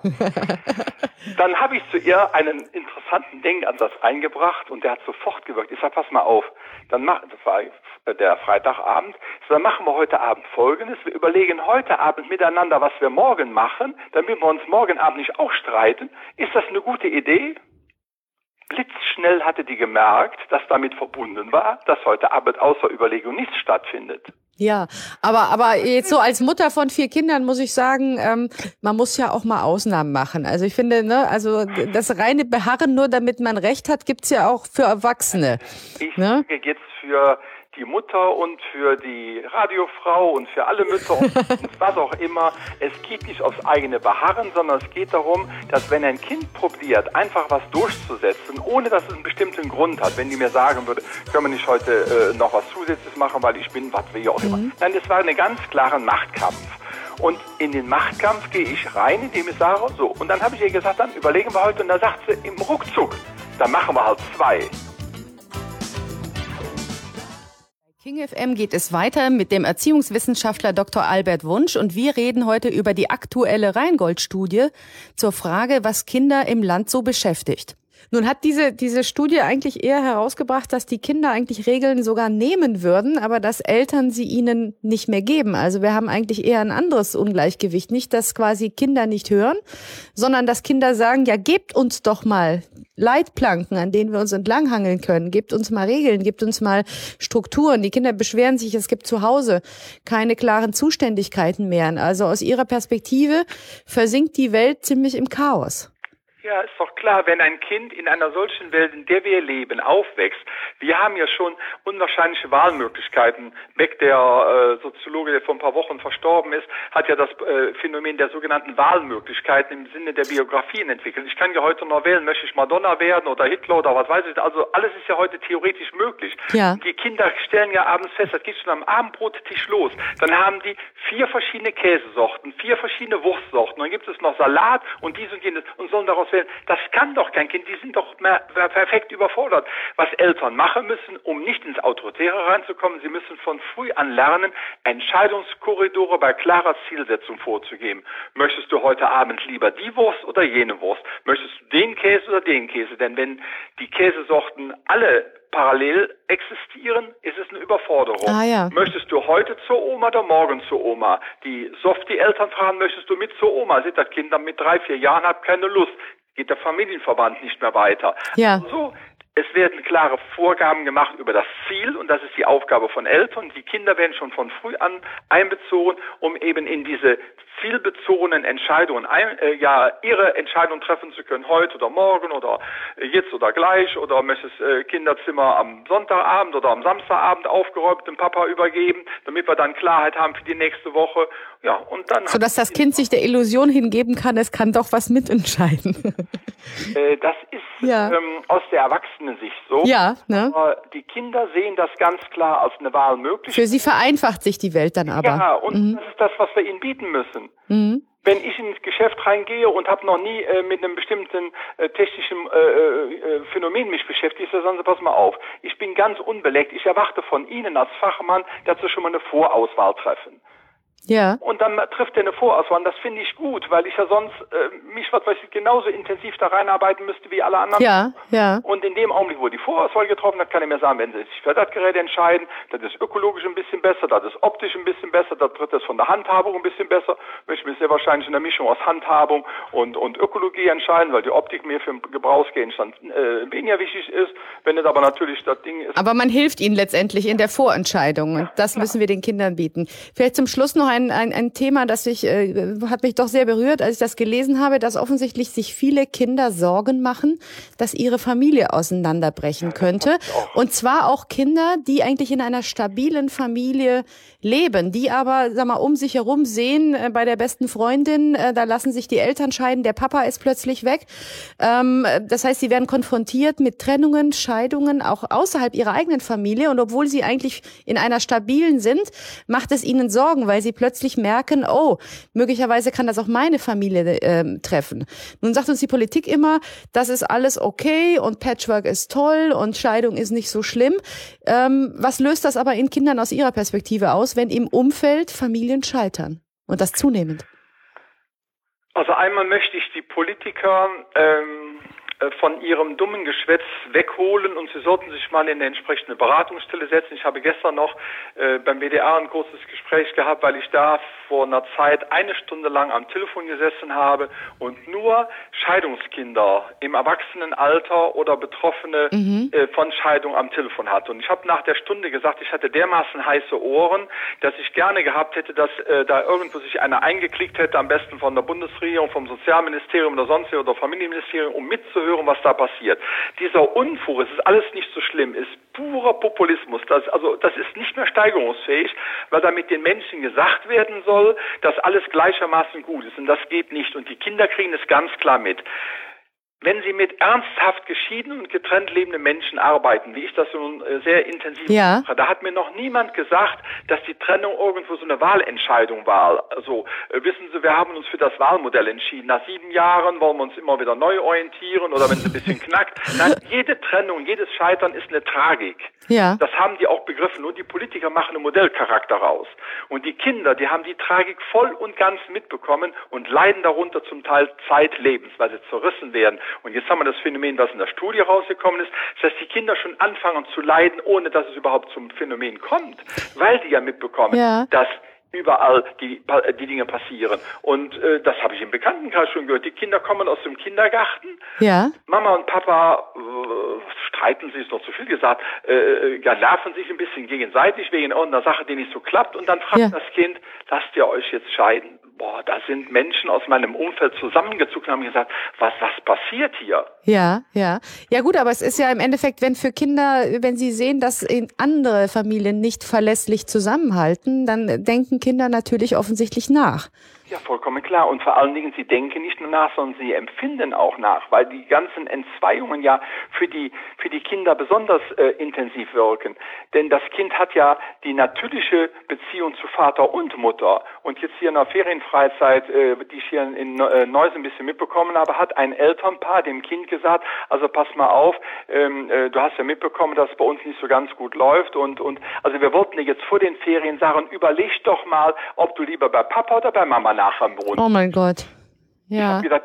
Dann habe ich zu ihr einen interessanten Denkansatz eingebracht und der hat sofort gewirkt. Ich sage, pass mal auf, das war der Freitagabend, dann machen wir heute Abend Folgendes. Wir überlegen heute Abend miteinander, was wir morgen machen, damit wir uns morgen Abend nicht auch streiten. Ist das eine gute Idee? Blitzschnell hatte die gemerkt, dass damit verbunden war, dass heute Abend außer Überlegung nichts stattfindet. Ja, aber jetzt so als Mutter von 4 Kindern muss ich sagen, man muss ja auch mal Ausnahmen machen. Also ich finde, ne, also das reine Beharren nur, damit man Recht hat, gibt's ja auch für Erwachsene. Ich Ne? denke jetzt für die Mutter und für die Radiofrau und für alle Mütter und was auch immer. Es geht nicht aufs eigene Beharren, sondern es geht darum, dass wenn ein Kind probiert, einfach was durchzusetzen, ohne dass es einen bestimmten Grund hat, wenn die mir sagen würde, können wir nicht heute noch was Zusätzliches machen, weil ich bin, was will ich auch immer. Nein, das war ein ganz klarer Machtkampf. Und in den Machtkampf gehe ich rein, indem ich sage, so. Und dann habe ich ihr gesagt, dann überlegen wir heute. Und da sagt sie, im Ruckzuck, dann machen wir halt 2. King FM geht es weiter mit dem Erziehungswissenschaftler Dr. Albert Wunsch und wir reden heute über die aktuelle Rheingold-Studie zur Frage, was Kinder im Land so beschäftigt. Nun hat diese Studie eigentlich eher herausgebracht, dass die Kinder eigentlich Regeln sogar nehmen würden, aber dass Eltern sie ihnen nicht mehr geben. Also wir haben eigentlich eher ein anderes Ungleichgewicht. Nicht, dass quasi Kinder nicht hören, sondern dass Kinder sagen, ja, gebt uns doch mal Leitplanken, an denen wir uns entlanghangeln können. Gebt uns mal Regeln, gebt uns mal Strukturen. Die Kinder beschweren sich, es gibt zu Hause keine klaren Zuständigkeiten mehr. Also aus ihrer Perspektive versinkt die Welt ziemlich im Chaos. Ja, ist doch klar, wenn ein Kind in einer solchen Welt, in der wir leben, aufwächst, wir haben ja schon unwahrscheinliche Wahlmöglichkeiten. Beck, der Soziologe, der vor ein paar Wochen verstorben ist, hat ja das Phänomen der sogenannten Wahlmöglichkeiten im Sinne der Biografien entwickelt. Ich kann ja heute noch wählen, möchte ich Madonna werden oder Hitler oder was weiß ich. Also alles ist ja heute theoretisch möglich. Ja. Die Kinder stellen ja abends fest, das geht schon am Abendbrottisch los. Dann haben die 4 verschiedene Käsesorten, 4 verschiedene Wurstsorten. Dann gibt es noch Salat und dies und jenes und sollen daraus wählen. Das kann doch kein Kind, die sind doch perfekt überfordert. Was Eltern machen müssen, um nicht ins Autoritäre reinzukommen, sie müssen von früh an lernen, Entscheidungskorridore bei klarer Zielsetzung vorzugeben. Möchtest du heute Abend lieber die Wurst oder jene Wurst? Möchtest du den Käse oder den Käse? Denn wenn die Käsesorten alle parallel existieren, ist es eine Überforderung. Ja. Möchtest du heute zur Oma oder morgen zur Oma? Die Eltern fragen, möchtest du mit zur Oma? Sieht das Kind dann mit 3, 4 Jahren, hat keine Lust. Geht der Familienverband nicht mehr weiter. Ja. Also, es werden klare Vorgaben gemacht über das Ziel und das ist die Aufgabe von Eltern. Die Kinder werden schon von früh an einbezogen, um eben in diese zielbezogenen Entscheidungen, ihre Entscheidung treffen zu können, heute oder morgen oder jetzt oder gleich, oder möchtest Kinderzimmer am Sonntagabend oder am Samstagabend aufgeräumt dem Papa übergeben, damit wir dann Klarheit haben für die nächste Woche. Ja, und dann sodass das Kind sich der Illusion hingeben kann, es kann doch was mitentscheiden. Das ist aus der Erwachsenensicht so. Ja, ne? Aber die Kinder sehen das ganz klar als eine Wahlmöglichkeit. Für sie vereinfacht sich die Welt dann aber. Ja, und das ist das, was wir ihnen bieten müssen. Mhm. Wenn ich ins Geschäft reingehe und habe noch nie mit einem bestimmten technischen Phänomen mich beschäftigt, dann sagen Sie, pass mal auf, ich bin ganz unbeleckt, ich erwarte von Ihnen als Fachmann, dass Sie schon mal eine Vorauswahl treffen. Ja. Und dann trifft er eine Vorauswahl. Das finde ich gut, weil ich ja sonst mich genauso intensiv da reinarbeiten müsste wie alle anderen. Ja, ja. Und in dem Augenblick, wo die Vorauswahl getroffen hat, kann er mir sagen, wenn Sie sich für das Gerät entscheiden, das ist ökologisch ein bisschen besser, das ist optisch ein bisschen besser, das tritt es von der Handhabung ein bisschen besser. Möchte mich sehr wahrscheinlich in der Mischung aus Handhabung und Ökologie entscheiden, weil die Optik mir für den Gebrauchsgegenstand weniger wichtig ist. Wenn es aber natürlich das Ding ist. Aber man hilft ihnen letztendlich in der Vorentscheidung. Und das müssen wir den Kindern bieten. Vielleicht zum Schluss noch ein Thema, das hat mich doch sehr berührt, als ich das gelesen habe, dass offensichtlich sich viele Kinder Sorgen machen, dass ihre Familie auseinanderbrechen könnte. Und zwar auch Kinder, die eigentlich in einer stabilen Familie leben, die aber, sag mal, um sich herum sehen, bei der besten Freundin, da lassen sich die Eltern scheiden, der Papa ist plötzlich weg. Das heißt, sie werden konfrontiert mit Trennungen, Scheidungen, auch außerhalb ihrer eigenen Familie. Und obwohl sie eigentlich in einer stabilen sind, macht es ihnen Sorgen, weil sie plötzlich merken, oh, möglicherweise kann das auch meine Familie treffen. Nun sagt uns die Politik immer, das ist alles okay und Patchwork ist toll und Scheidung ist nicht so schlimm. Was löst das aber in Kindern aus ihrer Perspektive aus, wenn im Umfeld Familien scheitern? Und das zunehmend. Also einmal möchte ich die Politiker von ihrem dummen Geschwätz wegholen und sie sollten sich mal in eine entsprechende Beratungsstelle setzen. Ich habe gestern noch beim WDR ein großes Gespräch gehabt, weil ich da vor einer Zeit 1 Stunde lang am Telefon gesessen habe und nur Scheidungskinder im Erwachsenenalter oder Betroffene von Scheidung am Telefon hatte. Und ich habe nach der Stunde gesagt, ich hatte dermaßen heiße Ohren, dass ich gerne gehabt hätte, dass da irgendwo sich einer eingeklickt hätte, am besten von der Bundesregierung, vom Sozialministerium oder sonst oder Familienministerium, um mitzuhören, was da passiert. Dieser Unfug, es ist alles nicht so schlimm, ist purer Populismus. Das ist nicht mehr steigerungsfähig, weil damit den Menschen gesagt werden soll, dass alles gleichermaßen gut ist. Und das geht nicht. Und die Kinder kriegen es ganz klar mit. Wenn Sie mit ernsthaft geschiedenen und getrennt lebenden Menschen arbeiten, wie ich das nun sehr intensiv mache, da hat mir noch niemand gesagt, dass die Trennung irgendwo so eine Wahlentscheidung war. Also wissen Sie, wir haben uns für das Wahlmodell entschieden. Nach 7 Jahren wollen wir uns immer wieder neu orientieren oder wenn es ein bisschen knackt. Nein, jede Trennung, jedes Scheitern ist eine Tragik. Ja. Das haben die auch begriffen. Nur die Politiker machen einen Modellcharakter raus. Und die Kinder, die haben die Tragik voll und ganz mitbekommen und leiden darunter zum Teil zeitlebens, weil sie zerrissen werden. Und jetzt haben wir das Phänomen, was in der Studie rausgekommen ist, dass die Kinder schon anfangen zu leiden, ohne dass es überhaupt zum Phänomen kommt, weil die ja mitbekommen, dass überall die Dinge passieren. Und das habe ich im Bekanntenkreis schon gehört. Die Kinder kommen aus dem Kindergarten. Ja. Mama und Papa streiten sich, ist noch zu viel gesagt, nerven sich ein bisschen gegenseitig wegen irgendeiner Sache, die nicht so klappt. Und dann fragt das Kind, lasst ihr euch jetzt scheiden? Boah, da sind Menschen aus meinem Umfeld zusammengezuckt und haben gesagt, was passiert hier? Ja, ja. Ja gut, aber es ist ja im Endeffekt, wenn sie sehen, dass andere Familien nicht verlässlich zusammenhalten, dann denken Kinder natürlich offensichtlich nach. Ja, vollkommen klar. Und vor allen Dingen, sie denken nicht nur nach, sondern sie empfinden auch nach, weil die ganzen Entzweiungen ja für die Kinder besonders intensiv wirken. Denn das Kind hat ja die natürliche Beziehung zu Vater und Mutter. Und jetzt hier in der Ferienfreizeit, die ich hier in Neuss ein bisschen mitbekommen habe, hat ein Elternpaar dem Kind gesagt, also pass mal auf, du hast ja mitbekommen, dass es bei uns nicht so ganz gut läuft und also wir wollten dir jetzt vor den Ferien sagen, überleg doch mal, ob du lieber bei Papa oder bei Mama nachher wohnst. Oh mein Gott. Ja. Ich habe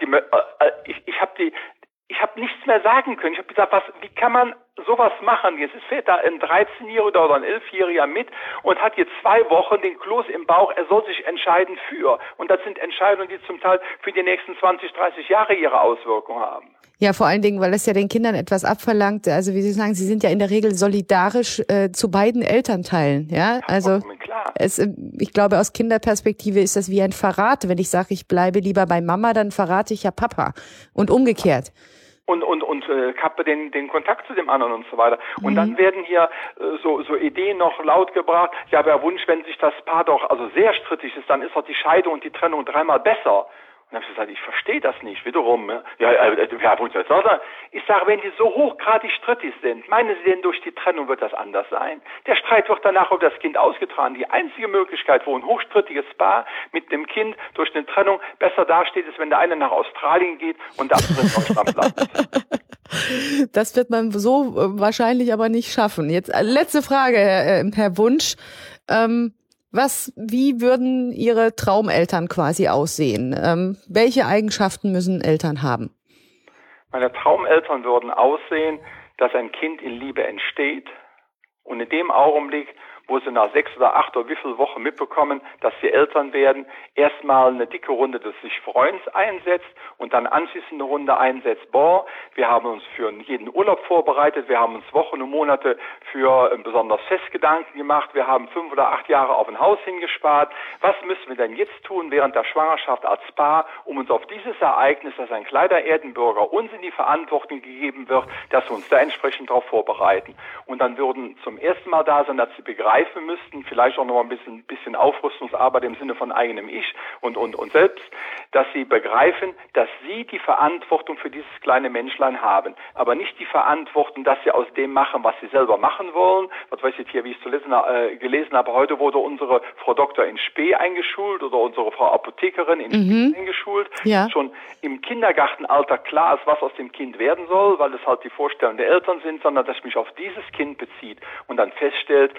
gesagt, ich habe nichts mehr sagen können. Ich habe gesagt, wie kann man sowas machen? Jetzt fährt da ein 13-Jähriger oder ein 11-Jähriger mit und hat jetzt 2 Wochen den Kloß im Bauch, er soll sich entscheiden für. Und das sind Entscheidungen, die zum Teil für die nächsten 20, 30 Jahre ihre Auswirkungen haben. Ja, vor allen Dingen, weil es ja den Kindern etwas abverlangt. Also wie Sie sagen, sie sind ja in der Regel solidarisch zu beiden Elternteilen. Ja, also ich glaube, aus Kinderperspektive ist das wie ein Verrat. Wenn ich sage, ich bleibe lieber bei Mama, dann verrate ich ja Papa. Und umgekehrt. Und kappe den Kontakt zu dem anderen und so weiter. Und dann werden hier so Ideen noch laut gebracht. Ja, wäre Wunsch, wenn sich das Paar doch also sehr strittig ist, dann ist doch die Scheidung und die Trennung 3-mal besser. Und dann habe ich gesagt, ich verstehe das nicht. Wiederum, ich sage, wenn die so hochgradig strittig sind, meinen Sie denn, durch die Trennung wird das anders sein? Der Streit wird danach über das Kind ausgetragen. Die einzige Möglichkeit, wo ein hochstrittiges Paar mit einem Kind durch eine Trennung besser dasteht, ist, wenn der eine nach Australien geht und der andere in Deutschland bleibt. Das wird man so wahrscheinlich aber nicht schaffen. Jetzt letzte Frage, Herr Wunsch. Wie würden Ihre Traumeltern quasi aussehen? Welche Eigenschaften müssen Eltern haben? Meine Traumeltern würden aussehen, dass ein Kind in Liebe entsteht und in dem Augenblick, wo sie nach 6 oder 8 oder wie viele Wochen mitbekommen, dass sie Eltern werden, erstmal eine dicke Runde des sich Freuens einsetzt und dann anschließend eine Runde einsetzt. Wir haben uns für jeden Urlaub vorbereitet, wir haben uns Wochen und Monate für ein besonders Festgedanken gemacht, wir haben 5 oder 8 Jahre auf ein Haus hingespart. Was müssen wir denn jetzt tun während der Schwangerschaft als Paar, um uns auf dieses Ereignis, dass ein kleiner Erdenbürger uns in die Verantwortung gegeben wird, dass wir uns da entsprechend darauf vorbereiten. Und dann würden zum ersten Mal da sein, dass sie begreifen müssten, vielleicht auch noch mal ein bisschen Aufrüstungsarbeit im Sinne von eigenem Ich und selbst, dass sie begreifen, dass sie die Verantwortung für dieses kleine Menschlein haben, aber nicht die Verantwortung, dass sie aus dem machen, was sie selber machen wollen. Was weiß ich hier, wie ich es gelesen habe, heute wurde unsere Frau Doktor in Spee eingeschult oder unsere Frau Apothekerin in Spee eingeschult. Ja. Schon im Kindergartenalter klar ist, was aus dem Kind werden soll, weil es halt die Vorstellungen der Eltern sind, sondern dass mich auf dieses Kind bezieht und dann feststellt, dass ein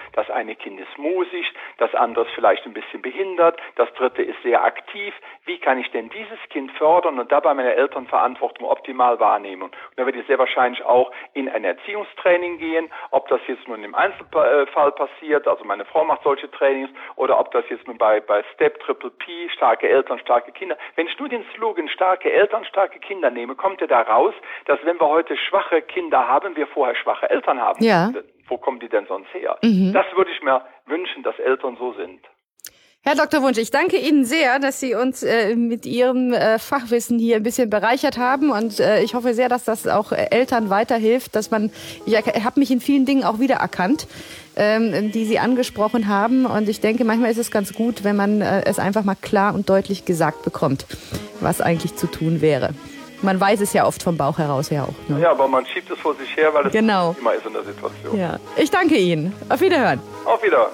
eine Kind ist musisch, das andere ist vielleicht ein bisschen behindert, das dritte ist sehr aktiv. Wie kann ich denn dieses Kind fördern und dabei meine Elternverantwortung optimal wahrnehmen? Und da werde ich sehr wahrscheinlich auch in ein Erziehungstraining gehen, ob das jetzt nun im Einzelfall passiert, also meine Frau macht solche Trainings, oder ob das jetzt nun bei Step, Triple P, starke Eltern, starke Kinder. Wenn ich nur den Slogan starke Eltern, starke Kinder nehme, kommt ja da raus, dass wenn wir heute schwache Kinder haben, wir vorher schwache Eltern haben. Ja. Wo kommen die denn sonst her? Das würde ich mir wünschen, dass Eltern so sind. Herr Dr. Wunsch, ich danke Ihnen sehr, dass Sie uns mit Ihrem Fachwissen hier ein bisschen bereichert haben und ich hoffe sehr, dass das auch Eltern weiterhilft, ich habe mich in vielen Dingen auch wiedererkannt, die Sie angesprochen haben und ich denke, manchmal ist es ganz gut, wenn man es einfach mal klar und deutlich gesagt bekommt, was eigentlich zu tun wäre. Man weiß es ja oft vom Bauch heraus ja auch. Ne? Ja, aber man schiebt es vor sich her, weil es genau immer ist in der Situation. Ja. Ich danke Ihnen. Auf Wiederhören. Auf Wiederhören.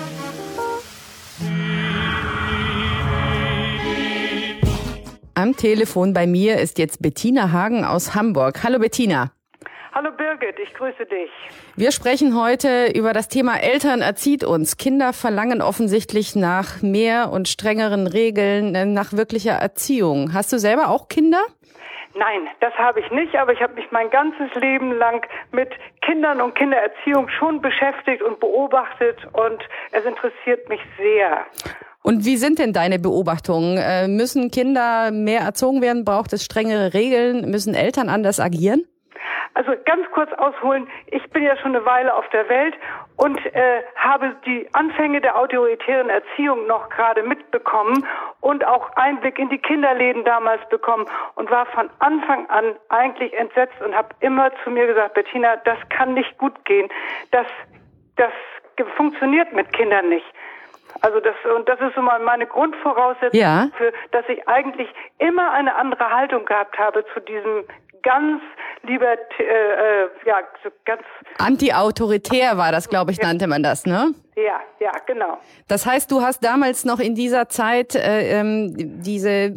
Am Telefon bei mir ist jetzt Bettina Hagen aus Hamburg. Hallo Bettina. Hallo Birgit, ich grüße dich. Wir sprechen heute über das Thema Eltern erzieht uns. Kinder verlangen offensichtlich nach mehr und strengeren Regeln, nach wirklicher Erziehung. Hast du selber auch Kinder? Nein, das habe ich nicht, aber ich habe mich mein ganzes Leben lang mit Kindern und Kindererziehung schon beschäftigt und beobachtet und es interessiert mich sehr. Und wie sind denn deine Beobachtungen? Müssen Kinder mehr erzogen werden? Braucht es strengere Regeln? Müssen Eltern anders agieren? Also ganz kurz ausholen, ich bin ja schon eine Weile auf der Welt und habe die Anfänge der autoritären Erziehung noch gerade mitbekommen und auch Einblick in die Kinderläden damals bekommen und war von Anfang an eigentlich entsetzt und habe immer zu mir gesagt, Bettina, das kann nicht gut gehen, das funktioniert mit Kindern nicht. Also das ist so mal meine Grundvoraussetzung für, dass ich eigentlich immer eine andere Haltung gehabt habe zu diesem ganz ganz anti-autoritär war das, glaube ich, nannte man das, ne? Ja, genau. Das heißt, du hast damals noch in dieser Zeit diese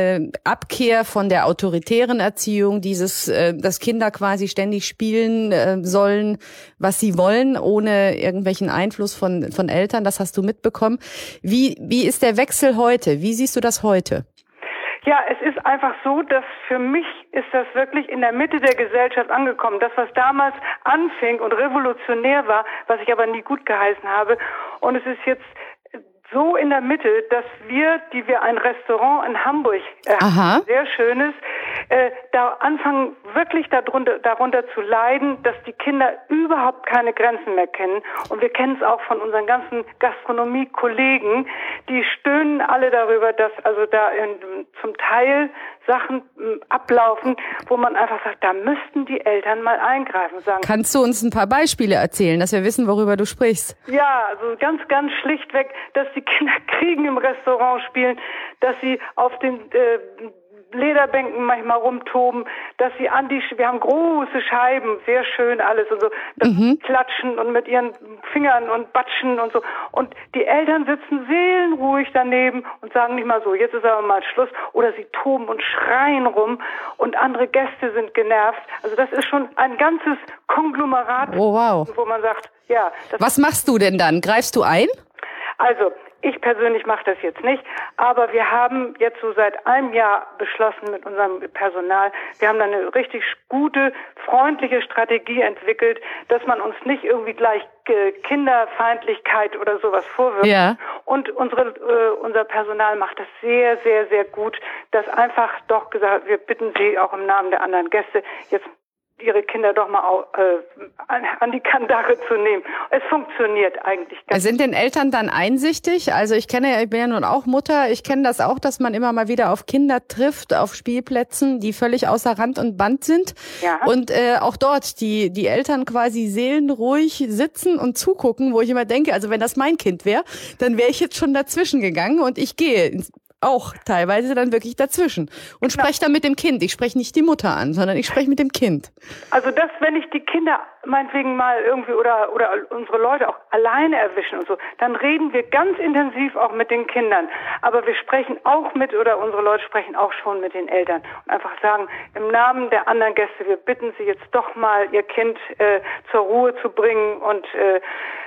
Abkehr von der autoritären Erziehung, dass Kinder quasi ständig spielen sollen, was sie wollen, ohne irgendwelchen Einfluss von Eltern, das hast du mitbekommen. Wie ist der Wechsel heute? Wie siehst du das heute? Ja, es ist einfach so, dass für mich ist das wirklich in der Mitte der Gesellschaft angekommen. Das, was damals anfing und revolutionär war, was ich aber nie gut geheißen habe. Und es ist jetzt so in der Mitte, dass die wir ein Restaurant in Hamburg haben, sehr schönes, da anfangen wirklich darunter zu leiden, dass die Kinder überhaupt keine Grenzen mehr kennen. Und wir kennen es auch von unseren ganzen Gastronomie-Kollegen, die stöhnen alle darüber, dass also da zum Teil Sachen ablaufen, wo man einfach sagt, da müssten die Eltern mal eingreifen und sagen. Kannst du uns ein paar Beispiele erzählen, dass wir wissen, worüber du sprichst? Ja, also ganz, ganz schlichtweg, dass die Kinder Kriegen im Restaurant spielen, dass sie auf den Lederbänken manchmal rumtoben, dass sie wir haben große Scheiben, sehr schön alles und so, dass sie klatschen und mit ihren Fingern und batschen und so. Und die Eltern sitzen seelenruhig daneben und sagen nicht mal so, jetzt ist aber mal Schluss. Oder sie toben und schreien rum und andere Gäste sind genervt. Also das ist schon ein ganzes Konglomerat, wo man sagt, ja. Was machst du denn dann? Greifst du ein? Also, ich persönlich mache das jetzt nicht, aber wir haben jetzt so seit einem Jahr beschlossen mit unserem Personal, wir haben da eine richtig gute, freundliche Strategie entwickelt, dass man uns nicht irgendwie gleich Kinderfeindlichkeit oder sowas vorwirft. Ja. Und unser Personal macht das sehr, sehr, sehr gut, dass einfach doch gesagt, wir bitten Sie auch im Namen der anderen Gäste, jetzt ihre Kinder doch mal an die Kandare zu nehmen. Es funktioniert eigentlich ganz gut. Sind denn Eltern dann einsichtig? Also ich bin ja nun auch Mutter, ich kenne das auch, dass man immer mal wieder auf Kinder trifft, auf Spielplätzen, die völlig außer Rand und Band sind. Ja. Und auch dort die Eltern quasi seelenruhig sitzen und zugucken, wo ich immer denke, also wenn das mein Kind wäre, dann wäre ich jetzt schon dazwischen gegangen und ich gehe auch teilweise dann wirklich dazwischen und spreche dann mit dem Kind. Ich spreche nicht die Mutter an, sondern ich spreche mit dem Kind. Also wenn ich die Kinder meinetwegen mal irgendwie oder unsere Leute auch alleine erwischen und so, dann reden wir ganz intensiv auch mit den Kindern. Aber wir sprechen auch oder unsere Leute sprechen auch schon mit den Eltern und einfach sagen, im Namen der anderen Gäste, wir bitten Sie jetzt doch mal, Ihr Kind zur Ruhe zu bringen und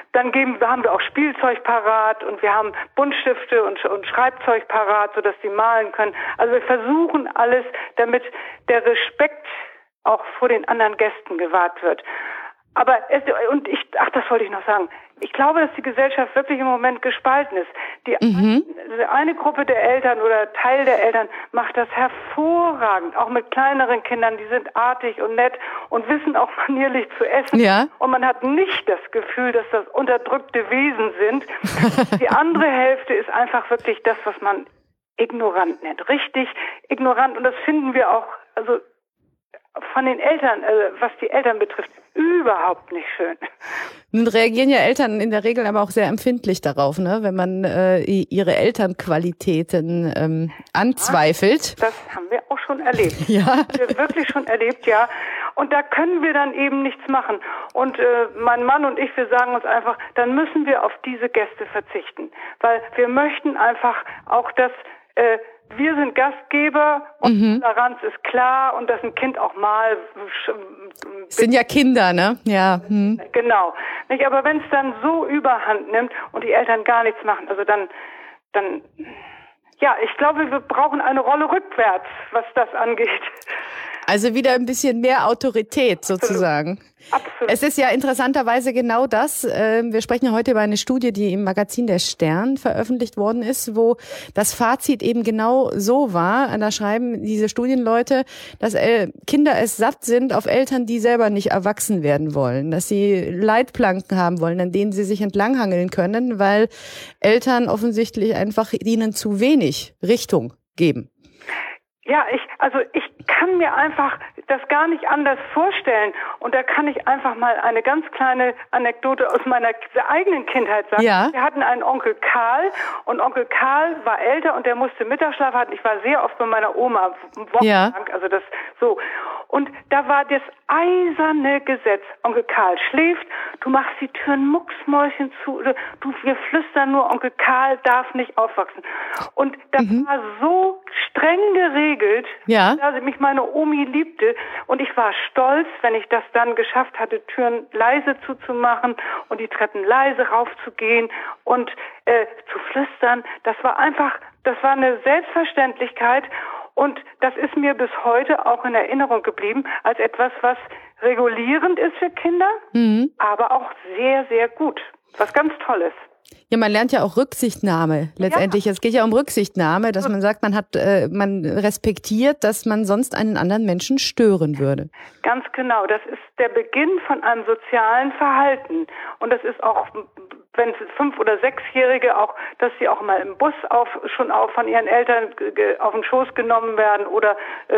Dann haben wir auch Spielzeug parat und wir haben Buntstifte und Schreibzeug parat, sodass die malen können. Also wir versuchen alles, damit der Respekt auch vor den anderen Gästen gewahrt wird. Aber das wollte ich noch sagen. Ich glaube, dass die Gesellschaft wirklich im Moment gespalten ist. Die eine Gruppe der Eltern oder Teil der Eltern macht das hervorragend, auch mit kleineren Kindern. Die sind artig und nett und wissen auch manierlich zu essen. Ja. Und man hat nicht das Gefühl, dass das unterdrückte Wesen sind. Die andere Hälfte ist einfach wirklich das, was man ignorant nennt. Richtig ignorant. Und das finden wir auch, also von den Eltern, was die Eltern betrifft, überhaupt nicht schön. Nun reagieren ja Eltern in der Regel aber auch sehr empfindlich darauf, ne? Wenn man ihre Elternqualitäten anzweifelt. Das haben wir auch schon erlebt. Ja. Das haben wir wirklich schon erlebt, ja. Und da können wir dann eben nichts machen. Und mein Mann und ich, wir sagen uns einfach, dann müssen wir auf diese Gäste verzichten. Weil wir möchten einfach auch, dass wir sind Gastgeber und Toleranz ist klar und dass ein Kind auch mal sind ja Kinder, ne? Ja. Genau. Nicht, aber wenn es dann so überhand nimmt und die Eltern gar nichts machen, also dann ja, ich glaube, wir brauchen eine Rolle rückwärts, was das angeht. Also wieder ein bisschen mehr Autorität sozusagen. Absolut. Es ist ja interessanterweise genau das. Wir sprechen ja heute über eine Studie, die im Magazin Der Stern veröffentlicht worden ist, wo das Fazit eben genau so war. Da schreiben diese Studienleute, dass Kinder es satt sind auf Eltern, die selber nicht erwachsen werden wollen, dass sie Leitplanken haben wollen, an denen sie sich entlanghangeln können, weil Eltern offensichtlich einfach ihnen zu wenig Richtung geben. Ja, ich kann mir einfach das gar nicht anders vorstellen. Und da kann ich einfach mal eine ganz kleine Anekdote aus meiner eigenen Kindheit sagen. Ja. Wir hatten einen Onkel Karl und Onkel Karl war älter und der musste Mittagsschlaf haben. Ich war sehr oft bei meiner Oma wochenlang, also das so. Und da war das eiserne Gesetz. Onkel Karl schläft, du machst die Türen mucksmäuschen zu, wir flüstern nur, Onkel Karl darf nicht aufwachsen. Und das war so streng geregelt, dass mich meine Omi liebte. Und ich war stolz, wenn ich das dann geschafft hatte, Türen leise zuzumachen und die Treppen leise raufzugehen und zu flüstern. Das war eine Selbstverständlichkeit. Und das ist mir bis heute auch in Erinnerung geblieben als etwas, was regulierend ist für Kinder, aber auch sehr, sehr gut. Was ganz Tolles. Ja, man lernt ja auch Rücksichtnahme letztendlich. Ja. Es geht ja um Rücksichtnahme, dass man sagt, man respektiert, dass man sonst einen anderen Menschen stören würde. Ganz genau. Das ist der Beginn von einem sozialen Verhalten. Und das ist auch, wenn 5- oder 6-Jährige auch, dass sie auch mal im Bus schon von ihren Eltern auf den Schoß genommen werden oder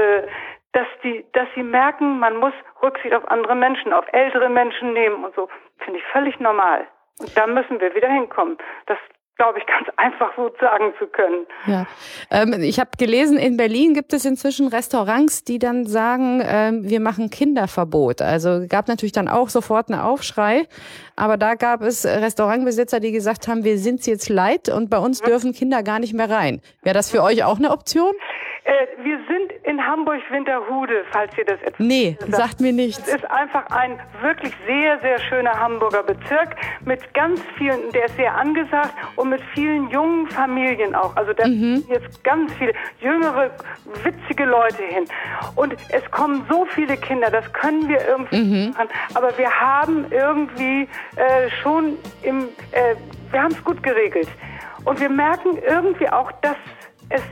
dass sie merken, man muss Rücksicht auf andere Menschen, auf ältere Menschen nehmen und so. Finde ich völlig normal. Und da müssen wir wieder hinkommen. Das glaube ich, ganz einfach so sagen zu können. Ja, ich habe gelesen, in Berlin gibt es inzwischen Restaurants, die dann sagen, wir machen Kinderverbot. Also gab natürlich dann auch sofort einen Aufschrei. Aber da gab es Restaurantbesitzer, die gesagt haben, wir sind's jetzt leid und bei uns dürfen Kinder gar nicht mehr rein. Wäre das für euch auch eine Option? Wir sind in Hamburg-Winterhude, falls ihr das etwas sagt mir nichts. Es ist einfach ein wirklich sehr, sehr schöner Hamburger Bezirk mit ganz vielen, der ist sehr angesagt und mit vielen jungen Familien auch. Also da sind jetzt ganz viele jüngere, witzige Leute hin. Und es kommen so viele Kinder, das können wir irgendwie machen. Aber wir haben irgendwie wir haben es gut geregelt. Und wir merken irgendwie auch, dass es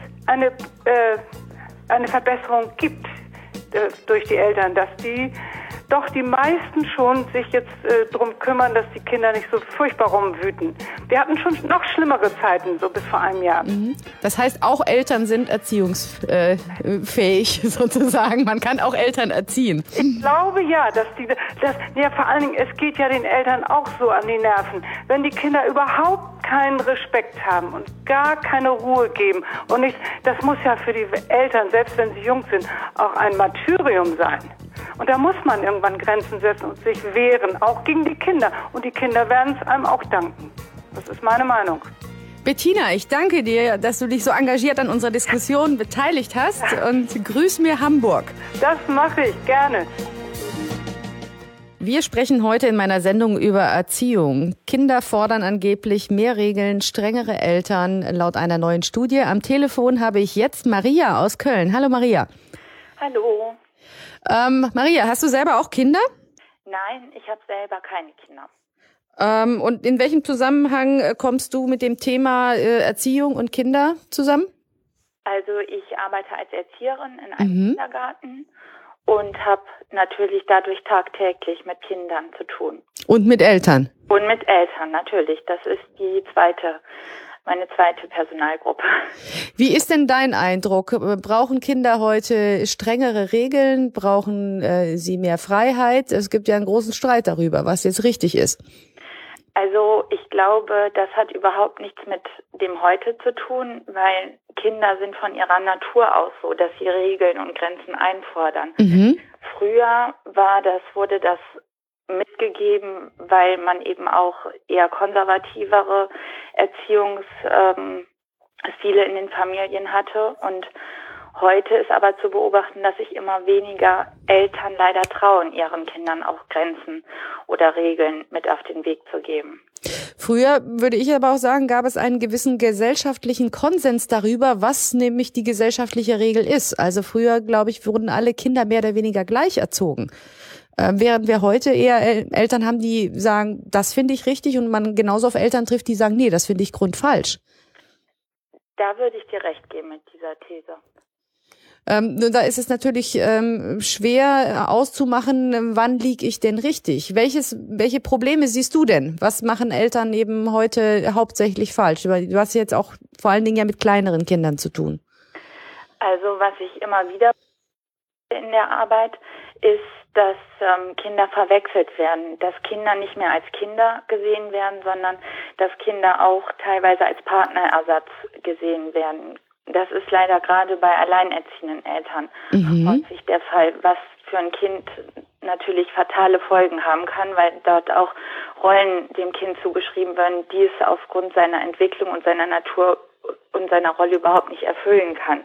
eine Verbesserung gibt durch die Eltern, dass die meisten schon sich jetzt drum kümmern, dass die Kinder nicht so furchtbar rumwüten. Wir hatten schon noch schlimmere Zeiten, so bis vor einem Jahr. Das heißt, auch Eltern sind erziehungsfähig sozusagen. Man kann auch Eltern erziehen. Ich glaube ja, vor allen Dingen, es geht ja den Eltern auch so an die Nerven. Wenn die Kinder überhaupt keinen Respekt haben und gar keine Ruhe geben und nicht, das muss ja für die Eltern, selbst wenn sie jung sind, auch ein Martyrium sein. Und da muss man irgendwann Grenzen setzen und sich wehren, auch gegen die Kinder. Und die Kinder werden es einem auch danken. Das ist meine Meinung. Bettina, ich danke dir, dass du dich so engagiert an unserer Diskussion beteiligt hast und grüß mir Hamburg. Das mache ich gerne. Wir sprechen heute in meiner Sendung über Erziehung. Kinder fordern angeblich mehr Regeln, strengere Eltern, laut einer neuen Studie. Am Telefon habe ich jetzt Maria aus Köln. Hallo Maria. Hallo. Maria, hast du selber auch Kinder? Nein, ich habe selber keine Kinder. Und in welchem Zusammenhang kommst du mit dem Thema Erziehung und Kinder zusammen? Also ich arbeite als Erzieherin in einem Kindergarten und habe natürlich dadurch tagtäglich mit Kindern zu tun. Und mit Eltern? Und mit Eltern, natürlich. Das ist meine zweite Personalgruppe. Wie ist denn dein Eindruck? Brauchen Kinder heute strengere Regeln? Brauchen sie mehr Freiheit? Es gibt ja einen großen Streit darüber, was jetzt richtig ist. Also ich glaube, das hat überhaupt nichts mit dem Heute zu tun, weil Kinder sind von ihrer Natur aus so, dass sie Regeln und Grenzen einfordern. Früher wurde das mitgegeben, weil man eben auch eher konservativere Erziehungsstile in den Familien hatte. Und heute ist aber zu beobachten, dass sich immer weniger Eltern leider trauen, ihren Kindern auch Grenzen oder Regeln mit auf den Weg zu geben. Früher, würde ich aber auch sagen, gab es einen gewissen gesellschaftlichen Konsens darüber, was nämlich die gesellschaftliche Regel ist. Also früher, glaube ich, wurden alle Kinder mehr oder weniger gleich erzogen. Während wir heute eher Eltern haben, die sagen, das finde ich richtig, und man genauso auf Eltern trifft, die sagen, nee, das finde ich grundfalsch. Da würde ich dir recht geben mit dieser These. Da ist es natürlich schwer auszumachen, wann liege ich denn richtig? Welche Probleme siehst du denn? Was machen Eltern eben heute hauptsächlich falsch? Du hast jetzt auch vor allen Dingen ja mit kleineren Kindern zu tun. Also was ich immer wieder in der Arbeit ist, dass Kinder verwechselt werden, dass Kinder nicht mehr als Kinder gesehen werden, sondern dass Kinder auch teilweise als Partnerersatz gesehen werden. Das ist leider gerade bei alleinerziehenden Eltern häufig der Fall, was für ein Kind natürlich fatale Folgen haben kann, weil dort auch Rollen dem Kind zugeschrieben werden, die es aufgrund seiner Entwicklung und seiner Natur und seiner Rolle überhaupt nicht erfüllen kann.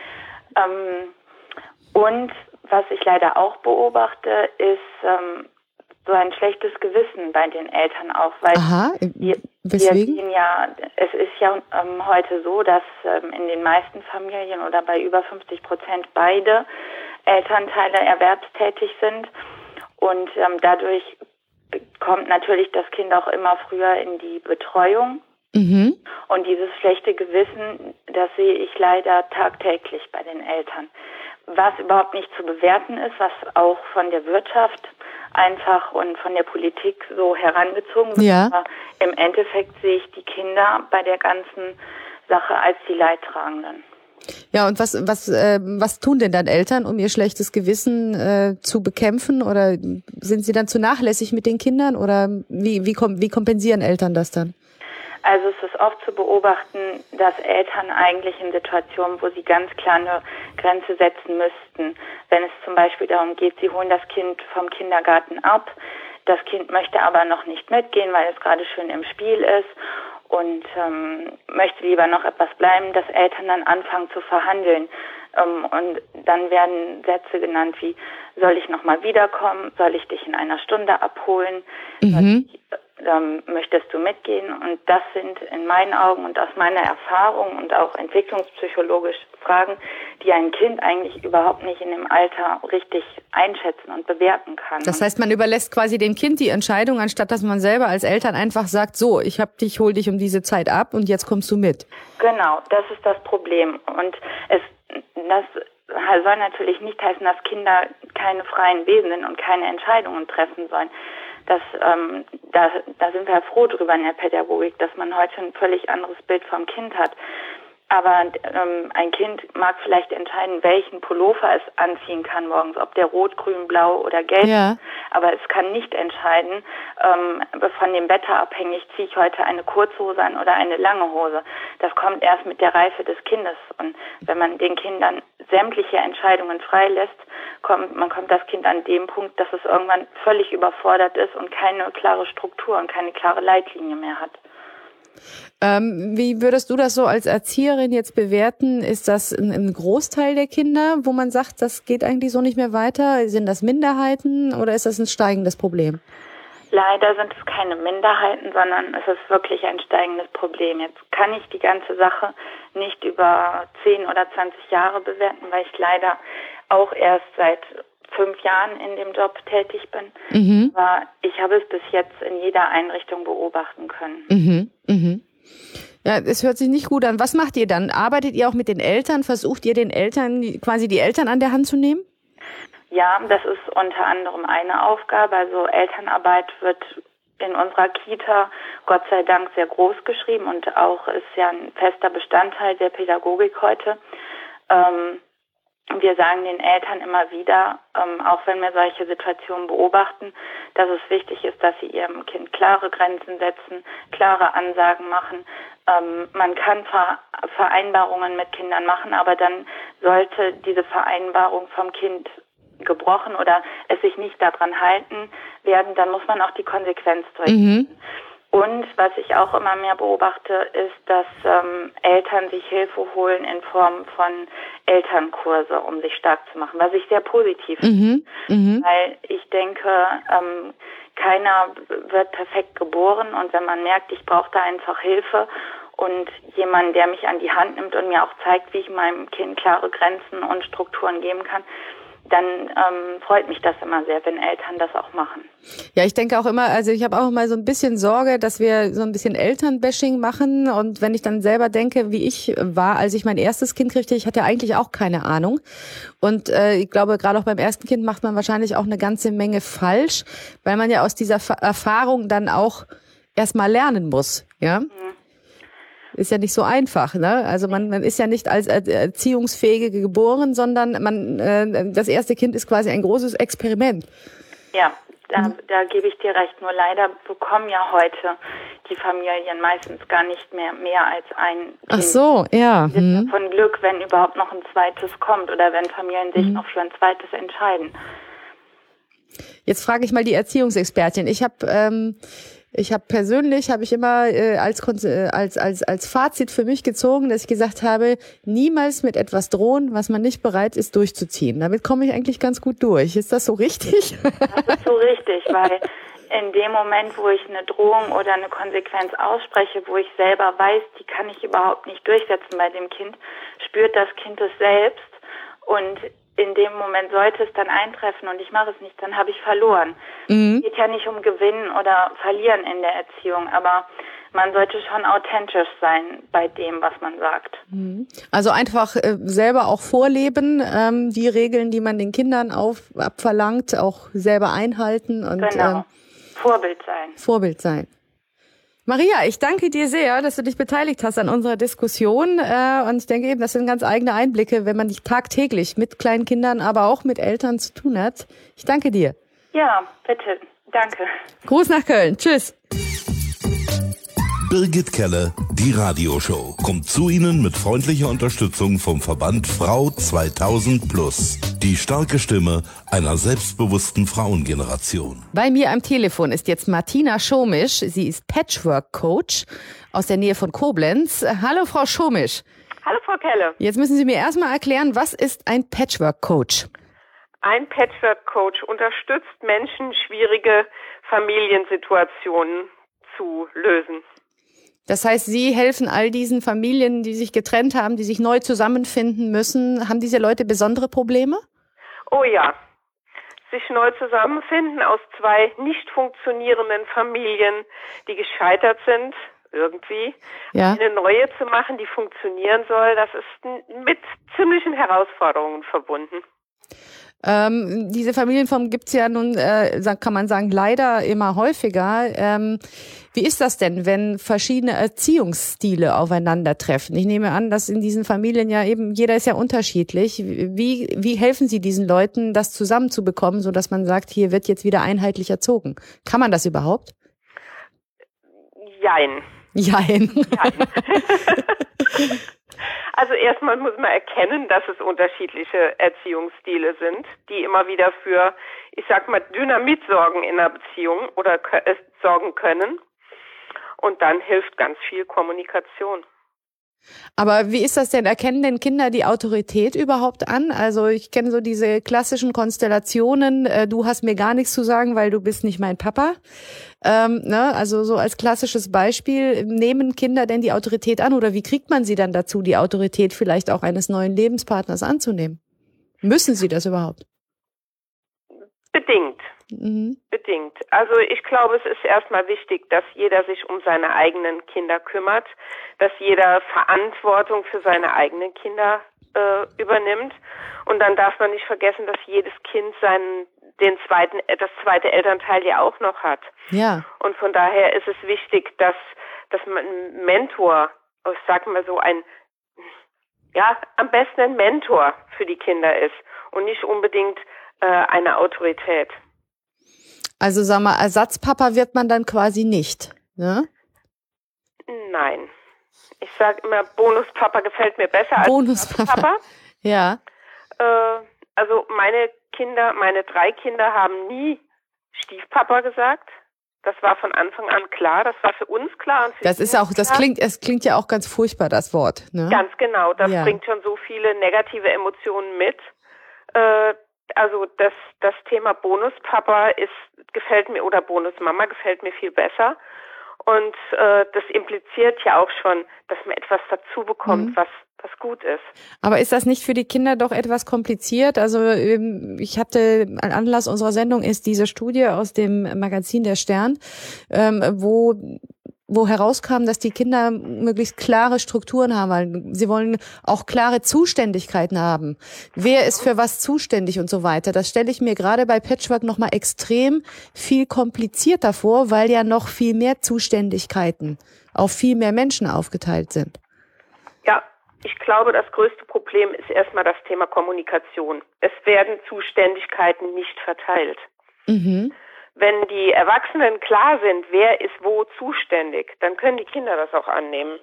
Und was ich leider auch beobachte, ist so ein schlechtes Gewissen bei den Eltern auch, weil weswegen? Es ist ja heute so, dass in den meisten Familien oder bei über 50% beide Elternteile erwerbstätig sind, und dadurch kommt natürlich das Kind auch immer früher in die Betreuung. Und dieses schlechte Gewissen, das sehe ich leider tagtäglich bei den Eltern. Was überhaupt nicht zu bewerten ist, was auch von der Wirtschaft einfach und von der Politik so herangezogen wird. Ja. Aber im Endeffekt sehe ich die Kinder bei der ganzen Sache als die Leidtragenden. Ja, und was tun denn dann Eltern, um ihr schlechtes Gewissen zu bekämpfen? Oder sind sie dann zu nachlässig mit den Kindern? Oder wie kompensieren Eltern das dann? Also es ist oft zu beobachten, dass Eltern eigentlich in Situationen, wo sie ganz klar eine Grenze setzen müssten, wenn es zum Beispiel darum geht, sie holen das Kind vom Kindergarten ab, das Kind möchte aber noch nicht mitgehen, weil es gerade schön im Spiel ist und möchte lieber noch etwas bleiben, dass Eltern dann anfangen zu verhandeln. Und dann werden Sätze genannt wie, soll ich nochmal wiederkommen, soll ich dich in einer Stunde abholen, möchtest du mitgehen? Und das sind in meinen Augen und aus meiner Erfahrung und auch entwicklungspsychologisch Fragen, die ein Kind eigentlich überhaupt nicht in dem Alter richtig einschätzen und bewerten kann. Das heißt, man überlässt quasi dem Kind die Entscheidung, anstatt dass man selber als Eltern einfach sagt, so, ich hol dich um diese Zeit ab und jetzt kommst du mit. Genau, das ist das Problem. Und das soll natürlich nicht heißen, dass Kinder keine freien Wesen sind und keine Entscheidungen treffen sollen. Da sind wir froh drüber in der Pädagogik, dass man heute ein völlig anderes Bild vom Kind hat. Aber ein Kind mag vielleicht entscheiden, welchen Pullover es anziehen kann morgens, ob der rot, grün, blau oder gelb. Ja. Aber es kann nicht entscheiden, von dem Wetter abhängig, ziehe ich heute eine Kurzhose an oder eine lange Hose. Das kommt erst mit der Reife des Kindes. Und wenn man den Kindern sämtliche Entscheidungen freilässt, kommt das Kind an dem Punkt, dass es irgendwann völlig überfordert ist und keine klare Struktur und keine klare Leitlinie mehr hat. Wie würdest du das so als Erzieherin jetzt bewerten? Ist das ein Großteil der Kinder, wo man sagt, das geht eigentlich so nicht mehr weiter? Sind das Minderheiten oder ist das ein steigendes Problem? Leider sind es keine Minderheiten, sondern es ist wirklich ein steigendes Problem. Jetzt kann ich die ganze Sache nicht über 10 oder 20 Jahre bewerten, weil ich leider auch erst seit 5 Jahren in dem Job tätig bin. Mhm. Aber ich habe es bis jetzt in jeder Einrichtung beobachten können. Mhm. Mhm. Ja, es hört sich nicht gut an. Was macht ihr dann? Arbeitet ihr auch mit den Eltern? Versucht ihr den Eltern, quasi die Eltern an der Hand zu nehmen? Ja, das ist unter anderem eine Aufgabe. Also Elternarbeit wird in unserer Kita Gott sei Dank sehr groß geschrieben und auch ist ja ein fester Bestandteil der Pädagogik heute. Wir sagen den Eltern immer wieder, auch wenn wir solche Situationen beobachten, dass es wichtig ist, dass sie ihrem Kind klare Grenzen setzen, klare Ansagen machen. Man kann Vereinbarungen mit Kindern machen, aber dann sollte diese Vereinbarung vom Kind gebrochen oder es sich nicht daran halten werden, dann muss man auch die Konsequenz durchziehen. Mhm. Und was ich auch immer mehr beobachte, ist, dass Eltern sich Hilfe holen in Form von Elternkurse, um sich stark zu machen, was ich sehr positiv finde. Weil ich denke, keiner wird perfekt geboren und wenn man merkt, ich brauche da einfach Hilfe und jemanden, der mich an die Hand nimmt und mir auch zeigt, wie ich meinem Kind klare Grenzen und Strukturen geben kann, dann freut mich das immer sehr, wenn Eltern das auch machen. Ja, ich denke auch immer, also ich habe auch immer so ein bisschen Sorge, dass wir so ein bisschen Elternbashing machen und wenn ich dann selber denke, wie ich war, als ich mein erstes Kind kriegte, ich hatte eigentlich auch keine Ahnung und ich glaube, gerade auch beim ersten Kind macht man wahrscheinlich auch eine ganze Menge falsch, weil man ja aus dieser Erfahrung dann auch erstmal lernen muss, ja? Mhm. Ist ja nicht so einfach, ne? Also man ist ja nicht als Erziehungsfähige geboren, sondern das erste Kind ist quasi ein großes Experiment. Ja, da gebe ich dir recht. Nur leider bekommen ja heute die Familien meistens gar nicht mehr als ein Kind. Ach so, ja. Von Glück, wenn überhaupt noch ein zweites kommt oder wenn Familien sich noch für ein zweites entscheiden. Jetzt frage ich mal die Erziehungsexpertin. Ich habe immer als Fazit für mich gezogen, dass ich gesagt habe, niemals mit etwas drohen, was man nicht bereit ist durchzuziehen. Damit komme ich eigentlich ganz gut durch. Ist das so richtig? Das ist so richtig, weil in dem Moment, wo ich eine Drohung oder eine Konsequenz ausspreche, wo ich selber weiß, die kann ich überhaupt nicht durchsetzen bei dem Kind, spürt das Kind es selbst und in dem Moment sollte es dann eintreffen und ich mache es nicht, dann habe ich verloren. Es geht ja nicht um Gewinnen oder Verlieren in der Erziehung, aber man sollte schon authentisch sein bei dem, was man sagt. Also einfach selber auch vorleben, die Regeln, die man den Kindern abverlangt, auch selber einhalten und genau. Vorbild sein. Maria, ich danke dir sehr, dass du dich beteiligt hast an unserer Diskussion. Und ich denke eben, das sind ganz eigene Einblicke, wenn man nicht tagtäglich mit kleinen Kindern, aber auch mit Eltern zu tun hat. Ich danke dir. Ja, bitte. Danke. Gruß nach Köln. Tschüss. Birgit Kelle, die Radioshow, kommt zu Ihnen mit freundlicher Unterstützung vom Verband Frau 2000+. Die starke Stimme einer selbstbewussten Frauengeneration. Bei mir am Telefon ist jetzt Martina Schomisch. Sie ist Patchwork-Coach aus der Nähe von Koblenz. Hallo, Frau Schomisch. Hallo, Frau Kelle. Jetzt müssen Sie mir erstmal erklären, was ist ein Patchwork-Coach? Ein Patchwork-Coach unterstützt Menschen, schwierige Familiensituationen zu lösen. Das heißt, Sie helfen all diesen Familien, die sich getrennt haben, die sich neu zusammenfinden müssen. Haben diese Leute besondere Probleme? Oh ja. Sich neu zusammenfinden aus zwei nicht funktionierenden Familien, die gescheitert sind, irgendwie. Ja. Eine neue zu machen, die funktionieren soll, das ist mit ziemlichen Herausforderungen verbunden. Diese Familienform gibt's ja nun, kann man sagen, leider immer häufiger. Wie ist das denn, wenn verschiedene Erziehungsstile aufeinandertreffen? Ich nehme an, dass in diesen Familien ja eben, jeder ist ja unterschiedlich. Wie helfen Sie diesen Leuten, das zusammenzubekommen, so dass man sagt, hier wird jetzt wieder einheitlich erzogen? Kann man das überhaupt? Jein. Also erstmal muss man erkennen, dass es unterschiedliche Erziehungsstile sind, die immer wieder für, ich sag mal, Dynamit sorgen in einer Beziehung oder sorgen können. Und dann hilft ganz viel Kommunikation. Aber wie ist das denn? Erkennen denn Kinder die Autorität überhaupt an? Also ich kenne so diese klassischen Konstellationen, du hast mir gar nichts zu sagen, weil du bist nicht mein Papa. Also so als klassisches Beispiel, nehmen Kinder denn die Autorität an oder wie kriegt man sie dann dazu, die Autorität vielleicht auch eines neuen Lebenspartners anzunehmen? Müssen sie das überhaupt? Bedingt. Bedingt. Also ich glaube, es ist erstmal wichtig, dass jeder sich um seine eigenen Kinder kümmert, dass jeder Verantwortung für seine eigenen Kinder übernimmt. Und dann darf man nicht vergessen, dass jedes Kind das zweite Elternteil ja auch noch hat. Ja. Und von daher ist es wichtig, dass man ein Mentor, ich sag mal so am besten ein Mentor für die Kinder ist und nicht unbedingt eine Autorität. Also sag mal, Ersatzpapa wird man dann quasi nicht, ne? Nein. Ich sage immer, Bonuspapa gefällt mir besser als Ersatzpapa. Ja. Also meine 3 Kinder haben nie Stiefpapa gesagt. Das war von Anfang an klar. Das war für uns klar. Und für das ist auch, das klingt ja auch ganz furchtbar, das Wort, ne? Ganz genau. Das bringt schon so viele negative Emotionen mit. Also das Thema Bonuspapa gefällt mir oder Bonusmama gefällt mir viel besser. Und das impliziert ja auch schon, dass man etwas dazu bekommt, was gut ist. Aber ist das nicht für die Kinder doch etwas kompliziert? Also ich hatte, Anlass unserer Sendung ist diese Studie aus dem Magazin Der Stern, wo herauskam, dass die Kinder möglichst klare Strukturen haben, weil sie wollen auch klare Zuständigkeiten haben. Wer ist für was zuständig und so weiter. Das stelle ich mir gerade bei Patchwork nochmal extrem viel komplizierter vor, weil ja noch viel mehr Zuständigkeiten auf viel mehr Menschen aufgeteilt sind. Ja, ich glaube, das größte Problem ist erstmal das Thema Kommunikation. Es werden Zuständigkeiten nicht verteilt. Wenn die Erwachsenen klar sind, wer ist wo zuständig, dann können die Kinder das auch annehmen.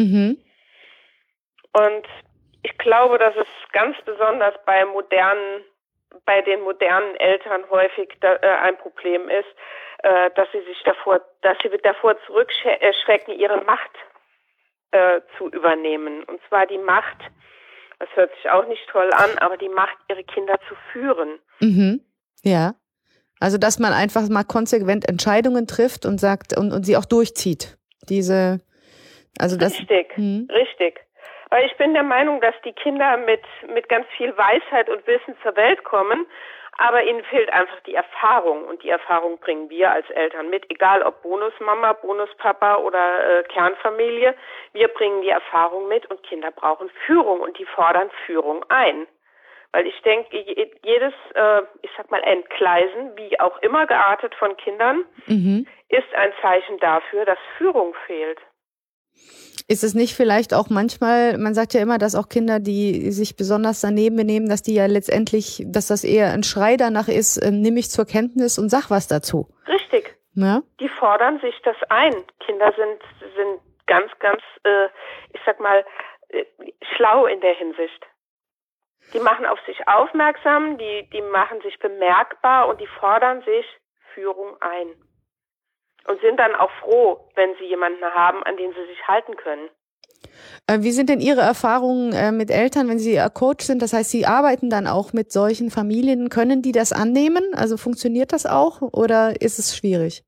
Und ich glaube, dass es ganz besonders bei den modernen Eltern häufig ein Problem ist, dass sie davor zurückschrecken, ihre Macht zu übernehmen. Und zwar die Macht, das hört sich auch nicht toll an, aber die Macht, ihre Kinder zu führen. Ja. Also, dass man einfach mal konsequent Entscheidungen trifft und sagt und sie auch durchzieht. Richtig. Weil ich bin der Meinung, dass die Kinder mit ganz viel Weisheit und Wissen zur Welt kommen, aber ihnen fehlt einfach die Erfahrung und die Erfahrung bringen wir als Eltern mit, egal ob Bonusmama, Bonuspapa oder Kernfamilie, wir bringen die Erfahrung mit und Kinder brauchen Führung und die fordern Führung ein. Weil ich denke, jedes, Entgleisen, wie auch immer geartet von Kindern, ist ein Zeichen dafür, dass Führung fehlt. Ist es nicht vielleicht auch manchmal, man sagt ja immer, dass auch Kinder, die sich besonders daneben benehmen, dass die ja letztendlich, dass das eher ein Schrei danach ist, nimm mich zur Kenntnis und sag was dazu. Richtig. Ja? Die fordern sich das ein. Kinder sind ganz, ganz, schlau in der Hinsicht. Die machen auf sich aufmerksam, die machen sich bemerkbar und die fordern sich Führung ein. Und sind dann auch froh, wenn sie jemanden haben, an den sie sich halten können. Wie sind denn Ihre Erfahrungen mit Eltern, wenn Sie Coach sind? Das heißt, Sie arbeiten dann auch mit solchen Familien. Können die das annehmen? Also funktioniert das auch oder ist es schwierig?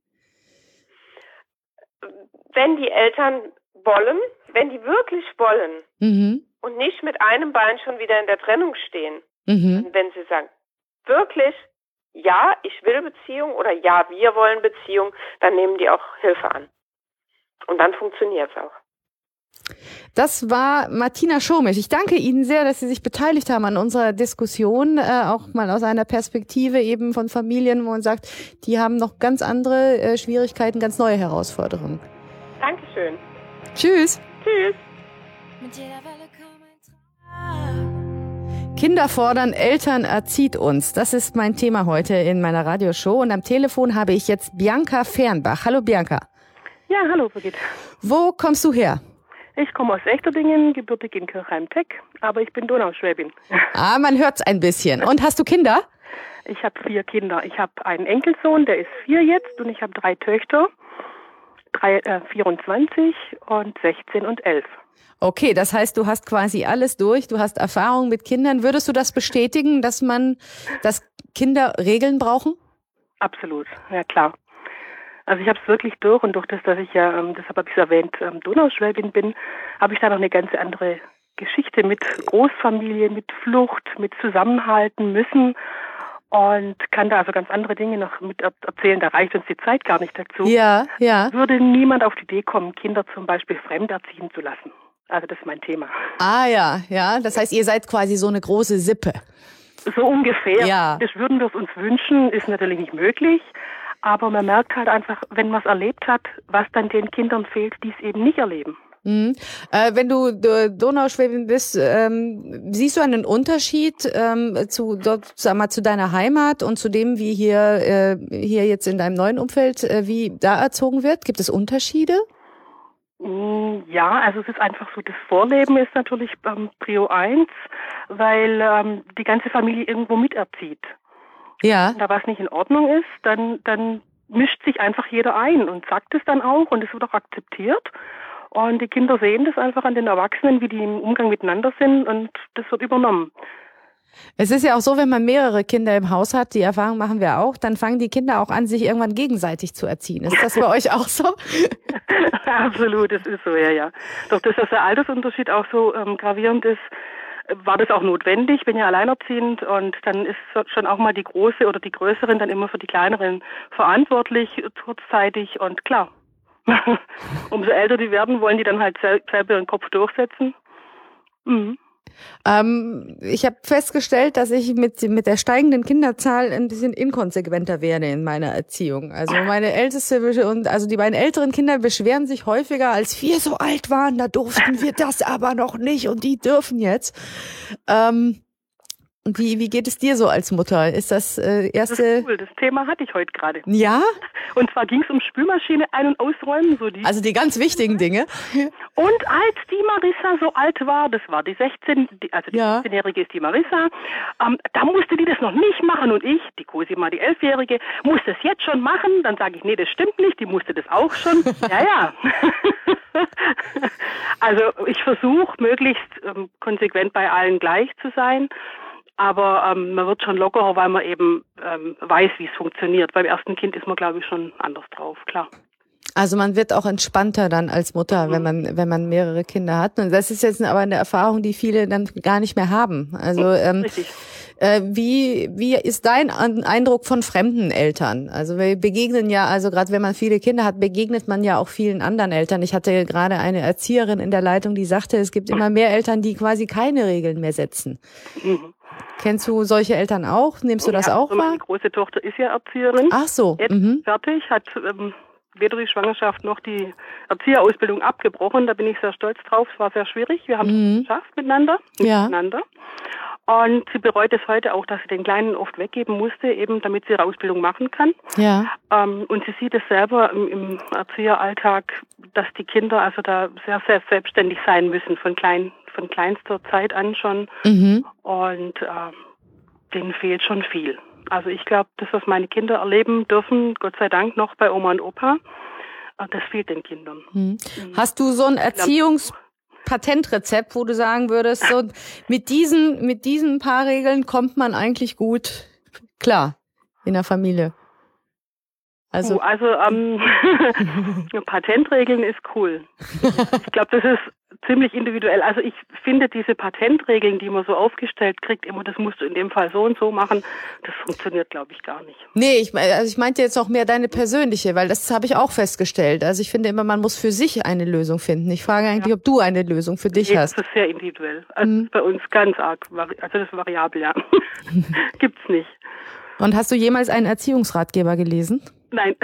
Wenn die Eltern wollen, wenn die wirklich wollen, und nicht mit einem Bein schon wieder in der Trennung stehen. Wenn sie sagen, wirklich, ja, ich will Beziehung oder ja, wir wollen Beziehung, dann nehmen die auch Hilfe an. Und dann funktioniert es auch. Das war Martina Schomisch. Ich danke Ihnen sehr, dass Sie sich beteiligt haben an unserer Diskussion, auch mal aus einer Perspektive eben von Familien, wo man sagt, die haben noch ganz andere Schwierigkeiten, ganz neue Herausforderungen. Dankeschön. Tschüss. Tschüss. Kinder fordern, Eltern erzieht uns. Das ist mein Thema heute in meiner Radioshow. Und am Telefon habe ich jetzt Bianca Fernbach. Hallo Bianca. Ja, hallo Brigitte. Wo kommst du her? Ich komme aus Echterdingen, gebürtig in Kirchheim-Teck, aber ich bin Donauschwäbin. Ah, man hört's ein bisschen. Und hast du Kinder? Ich habe 4 Kinder. Ich habe einen Enkelsohn, der ist 4 jetzt und ich habe 3 Töchter. 24 und 16 und 11. Okay, das heißt, du hast quasi alles durch, du hast Erfahrung mit Kindern. Würdest du das bestätigen, dass Kinder Regeln brauchen? Absolut, ja klar. Also ich habe es wirklich durch und durch das, dass ich ja, deshalb habe ich es erwähnt, Donauschwäbin bin, habe ich da noch eine ganz andere Geschichte mit Großfamilie, mit Flucht, mit Zusammenhalten müssen und kann da also ganz andere Dinge noch mit erzählen. Da reicht uns die Zeit gar nicht dazu. Ja. Würde niemand auf die Idee kommen, Kinder zum Beispiel fremd erziehen zu lassen. Also das ist mein Thema. Ah ja. Das heißt, ihr seid quasi so eine große Sippe. So ungefähr. Ja. Das würden wir uns wünschen, ist natürlich nicht möglich. Aber man merkt halt einfach, wenn man es erlebt hat, was dann den Kindern fehlt, die es eben nicht erleben. Mhm. Wenn du Donauschwäbin bist, siehst du einen Unterschied zu deiner Heimat und zu dem, wie hier jetzt in deinem neuen Umfeld, wie da erzogen wird? Gibt es Unterschiede? Ja, also es ist einfach so, das Vorleben ist natürlich Prio 1, weil die ganze Familie irgendwo miterzieht. Ja. Wenn da was nicht in Ordnung ist, dann mischt sich einfach jeder ein und sagt es dann auch und es wird auch akzeptiert. Und die Kinder sehen das einfach an den Erwachsenen, wie die im Umgang miteinander sind und das wird übernommen. Es ist ja auch so, wenn man mehrere Kinder im Haus hat, die Erfahrung machen wir auch, dann fangen die Kinder auch an, sich irgendwann gegenseitig zu erziehen. Ist das bei euch auch so? Absolut, das ist so, ja. Doch dass der Altersunterschied auch so gravierend ist, war das auch notwendig. Ich bin ja alleinerziehend und dann ist schon auch mal die Große oder die Größeren dann immer für die Kleineren verantwortlich kurzzeitig und klar. Umso älter die werden, wollen die dann halt selber ihren Kopf durchsetzen. Mhm. Ich habe festgestellt, dass ich mit der steigenden Kinderzahl ein bisschen inkonsequenter werde in meiner Erziehung. Also meine älteste also die beiden älteren Kinder beschweren sich häufiger, als wir so alt waren, da durften wir das aber noch nicht und die dürfen jetzt. Wie geht es dir so als Mutter? Ist das erste... Das ist cool, das Thema hatte ich heute gerade. Ja? Und zwar ging es um Spülmaschine ein- und ausräumen. Also die ganz wichtigen Dinge. Und als die Marissa so alt war, das war die 16, also die 16-Jährige ist die Marissa, da musste die das noch nicht machen und ich, die Cosima, die 11-Jährige, muss das jetzt schon machen. Dann sage ich, nee, das stimmt nicht, die musste das auch schon. Ja. Also ich versuche möglichst konsequent bei allen gleich zu sein. Aber man wird schon lockerer, weil man eben weiß, wie es funktioniert. Beim ersten Kind ist man, glaube ich, schon anders drauf, klar. Also man wird auch entspannter dann als Mutter, wenn man mehrere Kinder hat. Und das ist jetzt aber eine Erfahrung, die viele dann gar nicht mehr haben. Also wie ist dein Eindruck von fremden Eltern? Also wir begegnen ja, also gerade wenn man viele Kinder hat, begegnet man ja auch vielen anderen Eltern. Ich hatte gerade eine Erzieherin in der Leitung, die sagte, es gibt immer mehr Eltern, die quasi keine Regeln mehr setzen. Mhm. Kennst du solche Eltern auch? Nimmst du das auch wahr? Meine große Tochter ist ja Erzieherin. Ach so. Jetzt fertig, hat weder die Schwangerschaft noch die Erzieherausbildung abgebrochen. Da bin ich sehr stolz drauf. Es war sehr schwierig. Wir haben es geschafft miteinander. Und sie bereut es heute auch, dass sie den Kleinen oft weggeben musste, eben damit sie ihre Ausbildung machen kann. Ja. Und sie sieht es selber im Erzieheralltag, dass die Kinder also da sehr, sehr selbstständig sein müssen, von kleinster Zeit an schon. Mhm. Und denen fehlt schon viel. Also ich glaube, das, was meine Kinder erleben dürfen, Gott sei Dank noch bei Oma und Opa, das fehlt den Kindern. Mhm. Hast du so ein Patentrezept, wo du sagen würdest, so mit diesen paar Regeln kommt man eigentlich gut klar in der Familie? Also Patentregeln ist cool. Ich glaube, das ist ziemlich individuell. Also ich finde diese Patentregeln, die man so aufgestellt kriegt, immer, das musst du in dem Fall so und so machen, das funktioniert, glaube ich, gar nicht. Nee, ich meinte jetzt auch mehr deine persönliche, weil das habe ich auch festgestellt. Also ich finde immer, man muss für sich eine Lösung finden. Ich frage eigentlich, ob du eine Lösung für dich hast. Das ist sehr individuell. Also das ist bei uns ganz arg, also das ist variabel, ja. Gibt's nicht. Und hast du jemals einen Erziehungsratgeber gelesen? Nein.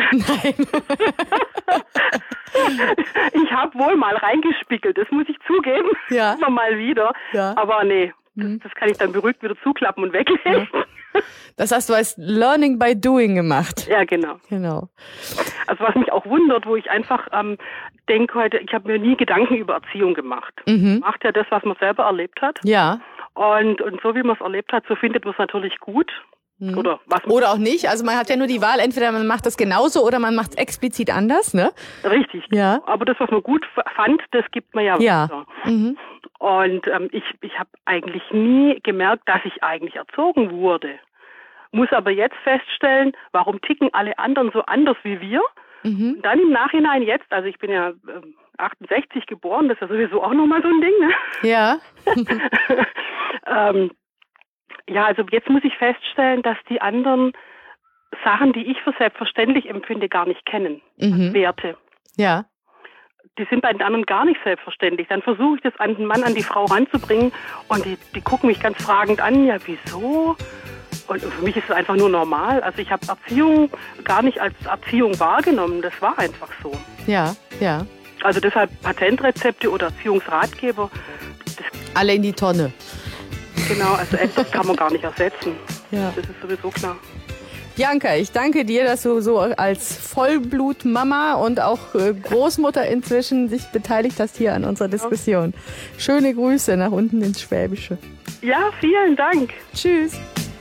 Ich habe wohl mal reingespiegelt, das muss ich zugeben. Ja. Immer mal wieder. Ja. Aber nee, das kann ich dann beruhigt wieder zuklappen und weglegen. Ja. Das hast du als Learning by Doing gemacht. Ja, genau. Also was mich auch wundert, wo ich einfach denke heute, ich habe mir nie Gedanken über Erziehung gemacht. Man macht ja das, was man selber erlebt hat. Ja. Und so wie man es erlebt hat, so findet man es natürlich gut. Oder auch nicht. Also man hat ja nur die Wahl, entweder man macht das genauso oder man macht es explizit anders, ne? Richtig. Ja. Aber das, was man gut fand, das gibt man ja weiter. Mhm. Und ich habe eigentlich nie gemerkt, dass ich eigentlich erzogen wurde. Muss aber jetzt feststellen, warum ticken alle anderen so anders wie wir? Mhm. Und dann im Nachhinein jetzt, also ich bin ja 68 geboren, das ist ja sowieso auch nochmal so ein Ding, ne? Ja. Ja, also jetzt muss ich feststellen, dass die anderen Sachen, die ich für selbstverständlich empfinde, gar nicht kennen. Mhm. Werte. Ja. Die sind bei den anderen gar nicht selbstverständlich. Dann versuche ich das an den Mann, an die Frau ranzubringen und die gucken mich ganz fragend an. Ja, wieso? Und für mich ist es einfach nur normal. Also ich habe Erziehung gar nicht als Erziehung wahrgenommen. Das war einfach so. Ja, ja. Also deshalb Patentrezepte oder Erziehungsratgeber. Alle in die Tonne. Genau, also Eltern kann man gar nicht ersetzen. Ja. Das ist sowieso klar. Bianca, ich danke dir, dass du so als Vollblutmama und auch Großmutter inzwischen dich beteiligt hast hier an unserer Diskussion. Schöne Grüße nach unten ins Schwäbische. Ja, vielen Dank. Tschüss.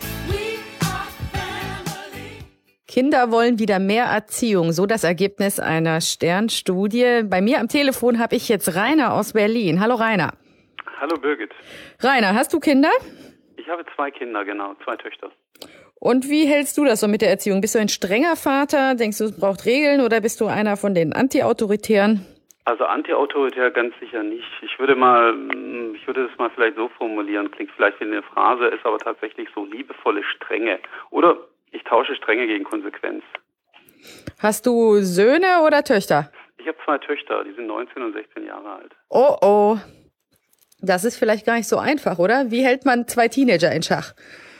Kinder wollen wieder mehr Erziehung, so das Ergebnis einer Stern-Studie. Bei mir am Telefon habe ich jetzt Rainer aus Berlin. Hallo Rainer. Hallo Birgit. Rainer, hast du Kinder? Ich habe 2 Kinder, genau, 2 Töchter. Und wie hältst du das so mit der Erziehung? Bist du ein strenger Vater? Denkst du, es braucht Regeln oder bist du einer von den Anti-Autoritären? Also anti-autoritär ganz sicher nicht. Ich würde das mal vielleicht so formulieren, klingt vielleicht wie eine Phrase, ist aber tatsächlich so liebevolle Strenge. Oder ich tausche Strenge gegen Konsequenz. Hast du Söhne oder Töchter? Ich habe 2 Töchter, die sind 19 und 16 Jahre alt. Oh, oh. Das ist vielleicht gar nicht so einfach, oder? Wie hält man 2 Teenager in Schach?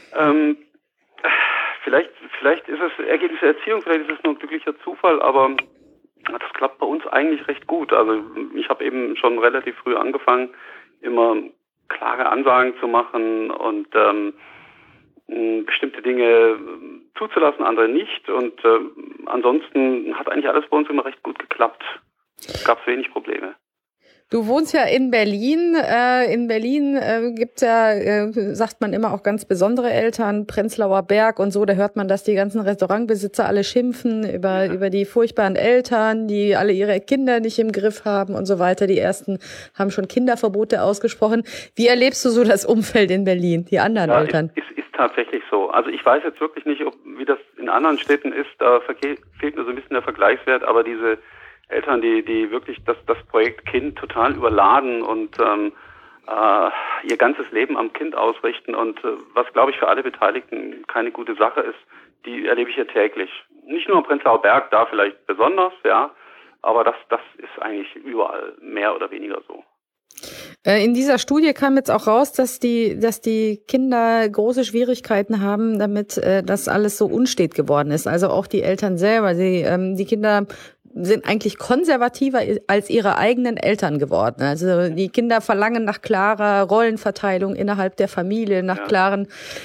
Vielleicht ist es Ergebnis der Erziehung, vielleicht ist es nur ein glücklicher Zufall, aber das klappt bei uns eigentlich recht gut. Also ich habe eben schon relativ früh angefangen, immer klare Ansagen zu machen und bestimmte Dinge zuzulassen, andere nicht. Und ansonsten hat eigentlich alles bei uns immer recht gut geklappt. Es gab wenig Probleme. Du wohnst ja in Berlin. In Berlin gibt's ja, sagt man immer, auch ganz besondere Eltern, Prenzlauer Berg und so. Da hört man, dass die ganzen Restaurantbesitzer alle schimpfen über die furchtbaren Eltern, die alle ihre Kinder nicht im Griff haben und so weiter. Die ersten haben schon Kinderverbote ausgesprochen. Wie erlebst du so das Umfeld in Berlin, die anderen Eltern? Ist tatsächlich so. Also ich weiß jetzt wirklich nicht, wie das in anderen Städten ist. Da fehlt mir so ein bisschen der Vergleichswert, aber diese Eltern, die wirklich das Projekt Kind total überladen und ihr ganzes Leben am Kind ausrichten und was, glaube ich, für alle Beteiligten keine gute Sache ist, die erlebe ich hier täglich. Nicht nur am Prenzlauer Berg, da vielleicht besonders, ja, aber das ist eigentlich überall mehr oder weniger so. In dieser Studie kam jetzt auch raus, dass die Kinder große Schwierigkeiten haben, damit das alles so unstet geworden ist. Also auch die Eltern selber. Die Kinder sind eigentlich konservativer als ihre eigenen Eltern geworden. Also die Kinder verlangen nach klarer Rollenverteilung innerhalb der Familie, nach klaren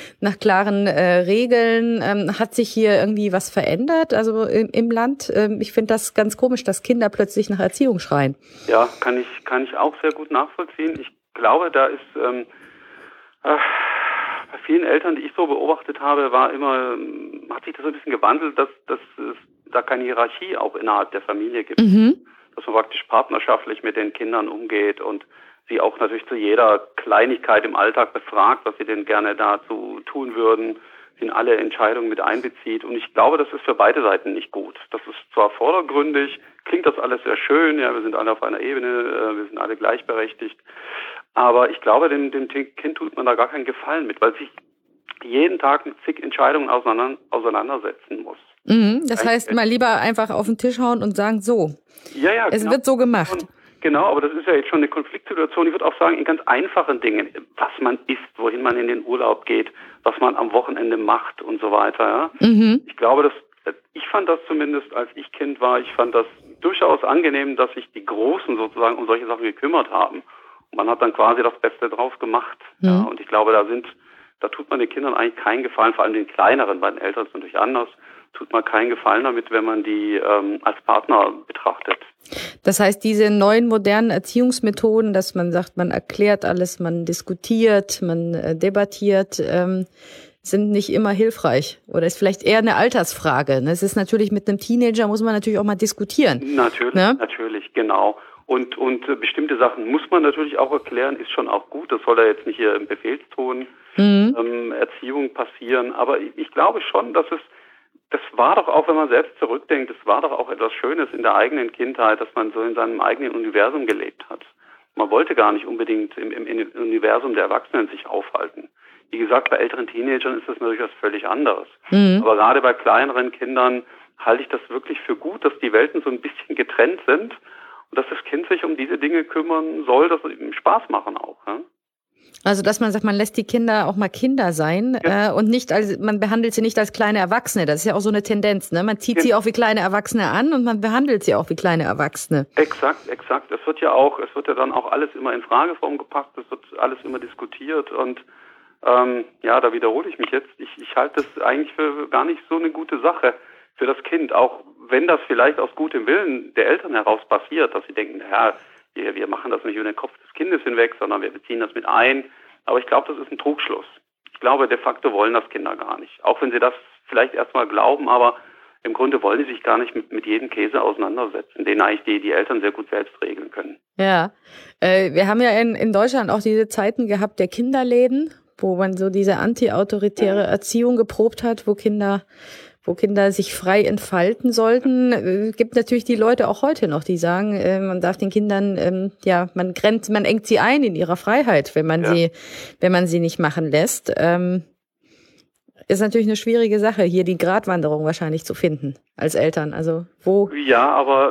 Regeln. Hat sich hier irgendwie was verändert? Also im Land? Ich finde das ganz komisch, dass Kinder plötzlich nach Erziehung schreien. Ja, kann ich auch sehr gut nachvollziehen. Ich glaube, da ist bei vielen Eltern, die ich so beobachtet habe, hat sich das ein bisschen gewandelt, dass es da keine Hierarchie auch innerhalb der Familie gibt. Mhm. Dass man praktisch partnerschaftlich mit den Kindern umgeht und sie auch natürlich zu jeder Kleinigkeit im Alltag befragt, was sie denn gerne dazu tun würden, sie in alle Entscheidungen mit einbezieht. Und ich glaube, das ist für beide Seiten nicht gut. Das ist zwar vordergründig, klingt das alles sehr schön, ja, wir sind alle auf einer Ebene, wir sind alle gleichberechtigt, aber ich glaube, dem Kind tut man da gar keinen Gefallen mit, weil sich jeden Tag mit zig Entscheidungen auseinandersetzen muss. Das heißt, mal lieber einfach auf den Tisch hauen und sagen, so, ja, es wird so gemacht. Genau, aber das ist ja jetzt schon eine Konfliktsituation. Ich würde auch sagen, in ganz einfachen Dingen, was man isst, wohin man in den Urlaub geht, was man am Wochenende macht und so weiter. Ja? Mhm. Ich glaube, ich fand das zumindest, als ich Kind war, ich fand das durchaus angenehm, dass sich die Großen sozusagen um solche Sachen gekümmert haben. Und man hat dann quasi das Beste draus gemacht. Mhm. Ja? Und ich glaube, da tut man den Kindern eigentlich keinen Gefallen, vor allem den kleineren, bei den Eltern ist es natürlich anders, tut man keinen Gefallen damit, wenn man die als Partner betrachtet. Das heißt, diese neuen modernen Erziehungsmethoden, dass man sagt, man erklärt alles, man diskutiert, man debattiert, sind nicht immer hilfreich oder ist vielleicht eher eine Altersfrage. Es ist natürlich mit einem Teenager, muss man natürlich auch mal diskutieren. Natürlich, genau. Und bestimmte Sachen muss man natürlich auch erklären, ist schon auch gut. Das soll da jetzt nicht hier im Befehlston Erziehung passieren. Aber ich glaube schon, das war doch auch, wenn man selbst zurückdenkt, das war doch auch etwas Schönes in der eigenen Kindheit, dass man so in seinem eigenen Universum gelebt hat. Man wollte gar nicht unbedingt im Universum der Erwachsenen sich aufhalten. Wie gesagt, bei älteren Teenagern ist das natürlich was völlig anderes. Aber gerade bei kleineren Kindern halte ich das wirklich für gut, dass die Welten so ein bisschen getrennt sind und dass das Kind sich um diese Dinge kümmern soll, dass sie ihm Spaß machen auch. Ja? Also, dass man sagt, man lässt die Kinder auch mal Kinder sein und nicht man behandelt sie nicht als kleine Erwachsene. Das ist ja auch so eine Tendenz, ne? Man zieht sie auch wie kleine Erwachsene an und man behandelt sie auch wie kleine Erwachsene. Exakt. Es wird ja dann auch alles immer in Frageform gepackt, es wird alles immer diskutiert und da wiederhole ich mich jetzt. Ich halte das eigentlich für gar nicht so eine gute Sache für das Kind, auch wenn das vielleicht aus gutem Willen der Eltern heraus passiert, dass sie denken, wir machen das nicht über den Kopf des Kindes hinweg, sondern wir beziehen das mit ein. Aber ich glaube, das ist ein Trugschluss. Ich glaube, de facto wollen das Kinder gar nicht. Auch wenn sie das vielleicht erstmal glauben, aber im Grunde wollen sie sich gar nicht mit jedem Käse auseinandersetzen, den eigentlich die Eltern sehr gut selbst regeln können. Ja, wir haben ja in Deutschland auch diese Zeiten gehabt der Kinderläden, wo man so diese anti-autoritäre Erziehung geprobt hat, wo Kinder sich frei entfalten sollten. Gibt natürlich die Leute auch heute noch, die sagen, man darf den Kindern, man engt sie ein in ihrer Freiheit, wenn man sie nicht machen lässt. Ist natürlich eine schwierige Sache, hier die Gratwanderung wahrscheinlich zu finden als Eltern. Also wo? Ja, aber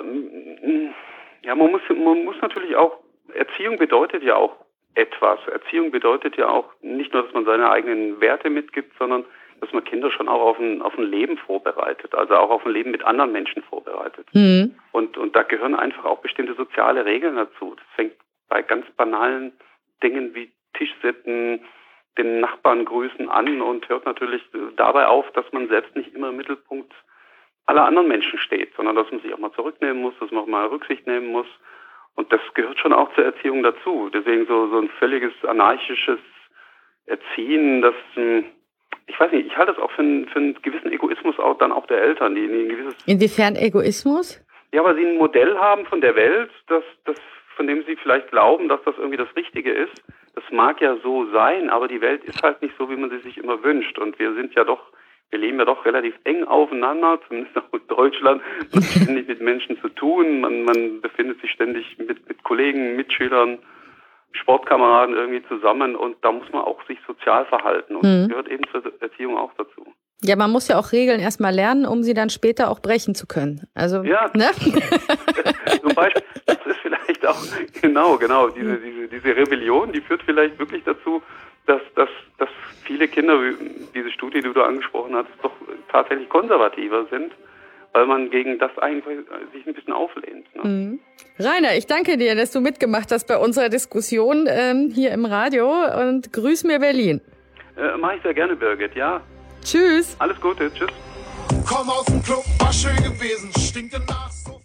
man muss natürlich auch, Erziehung bedeutet ja auch etwas. Erziehung bedeutet ja auch nicht nur, dass man seine eigenen Werte mitgibt, sondern dass man Kinder schon auch auf ein Leben vorbereitet, also auch auf ein Leben mit anderen Menschen vorbereitet. Und da gehören einfach auch bestimmte soziale Regeln dazu. Das fängt bei ganz banalen Dingen wie Tischsitten, den Nachbarn grüßen an und hört natürlich dabei auf, dass man selbst nicht immer im Mittelpunkt aller anderen Menschen steht, sondern dass man sich auch mal zurücknehmen muss, dass man auch mal Rücksicht nehmen muss. Und das gehört schon auch zur Erziehung dazu. Deswegen so ein völliges anarchisches Erziehen, das, ich weiß nicht, ich halte das auch für einen gewissen Egoismus auch dann auch der Eltern, die ein gewisses. Inwiefern Egoismus? Ja, weil sie ein Modell haben von der Welt, von dem sie vielleicht glauben, dass das irgendwie das Richtige ist. Das mag ja so sein, aber die Welt ist halt nicht so, wie man sie sich immer wünscht. Und wir leben ja doch relativ eng aufeinander, zumindest auch in Deutschland. Man hat ständig mit Menschen zu tun, man befindet sich ständig mit Kollegen, Mitschülern, Sportkameraden irgendwie zusammen und da muss man auch sich sozial verhalten und das gehört eben zur Erziehung auch dazu. Ja, man muss ja auch Regeln erstmal lernen, um sie dann später auch brechen zu können. Also, ja, ne? Zum Beispiel, das ist vielleicht auch, genau, diese Rebellion, die führt vielleicht wirklich dazu, dass viele Kinder, diese Studie, die du da angesprochen hast, doch tatsächlich konservativer sind, weil man gegen das eigentlich sich ein bisschen auflehnt. Ne? Rainer, ich danke dir, dass du mitgemacht hast bei unserer Diskussion hier im Radio und grüß mir Berlin. Mach ich sehr gerne, Birgit, ja. Tschüss. Alles Gute, tschüss. Komm aus dem Club, war schön gewesen, stinkt nach so.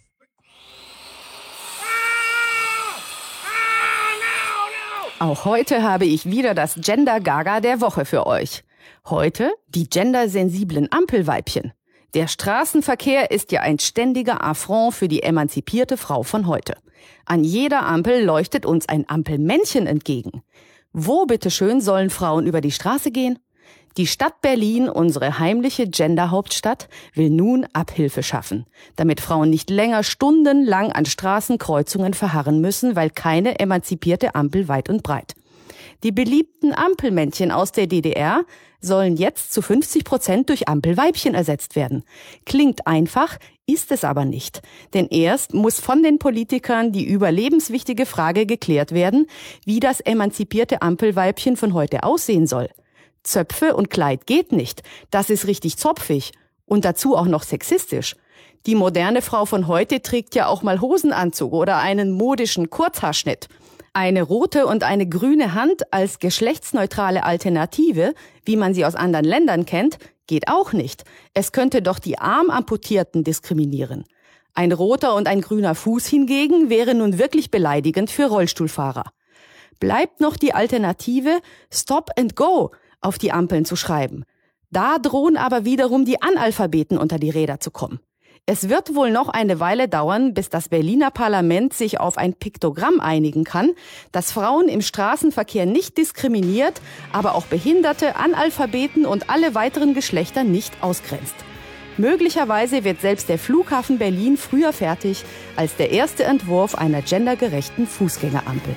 Auch heute habe ich wieder das Gender-Gaga der Woche für euch. Heute die gendersensiblen Ampelweibchen. Der Straßenverkehr ist ja ein ständiger Affront für die emanzipierte Frau von heute. An jeder Ampel leuchtet uns ein Ampelmännchen entgegen. Wo bitteschön sollen Frauen über die Straße gehen? Die Stadt Berlin, unsere heimliche Gender-Hauptstadt, will nun Abhilfe schaffen, damit Frauen nicht länger stundenlang an Straßenkreuzungen verharren müssen, weil keine emanzipierte Ampel weit und breit. Die beliebten Ampelmännchen aus der DDR sollen jetzt zu 50% durch Ampelweibchen ersetzt werden. Klingt einfach, ist es aber nicht. Denn erst muss von den Politikern die überlebenswichtige Frage geklärt werden, wie das emanzipierte Ampelweibchen von heute aussehen soll. Zöpfe und Kleid geht nicht. Das ist richtig zopfig. Und dazu auch noch sexistisch. Die moderne Frau von heute trägt ja auch mal Hosenanzug oder einen modischen Kurzhaarschnitt. Eine rote und eine grüne Hand als geschlechtsneutrale Alternative, wie man sie aus anderen Ländern kennt, geht auch nicht. Es könnte doch die Armamputierten diskriminieren. Ein roter und ein grüner Fuß hingegen wäre nun wirklich beleidigend für Rollstuhlfahrer. Bleibt noch die Alternative Stop and Go auf die Ampeln zu schreiben. Da drohen aber wiederum die Analphabeten unter die Räder zu kommen. Es wird wohl noch eine Weile dauern, bis das Berliner Parlament sich auf ein Piktogramm einigen kann, das Frauen im Straßenverkehr nicht diskriminiert, aber auch Behinderte, Analphabeten und alle weiteren Geschlechter nicht ausgrenzt. Möglicherweise wird selbst der Flughafen Berlin früher fertig als der erste Entwurf einer gendergerechten Fußgängerampel.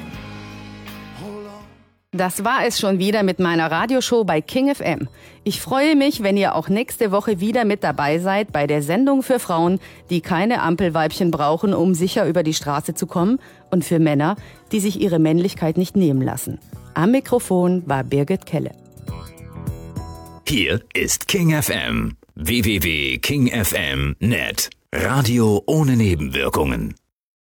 Das war es schon wieder mit meiner Radioshow bei King FM. Ich freue mich, wenn ihr auch nächste Woche wieder mit dabei seid bei der Sendung für Frauen, die keine Ampelweibchen brauchen, um sicher über die Straße zu kommen, und für Männer, die sich ihre Männlichkeit nicht nehmen lassen. Am Mikrofon war Birgit Kelle. Hier ist King FM. www.kingfm.net. Radio ohne Nebenwirkungen.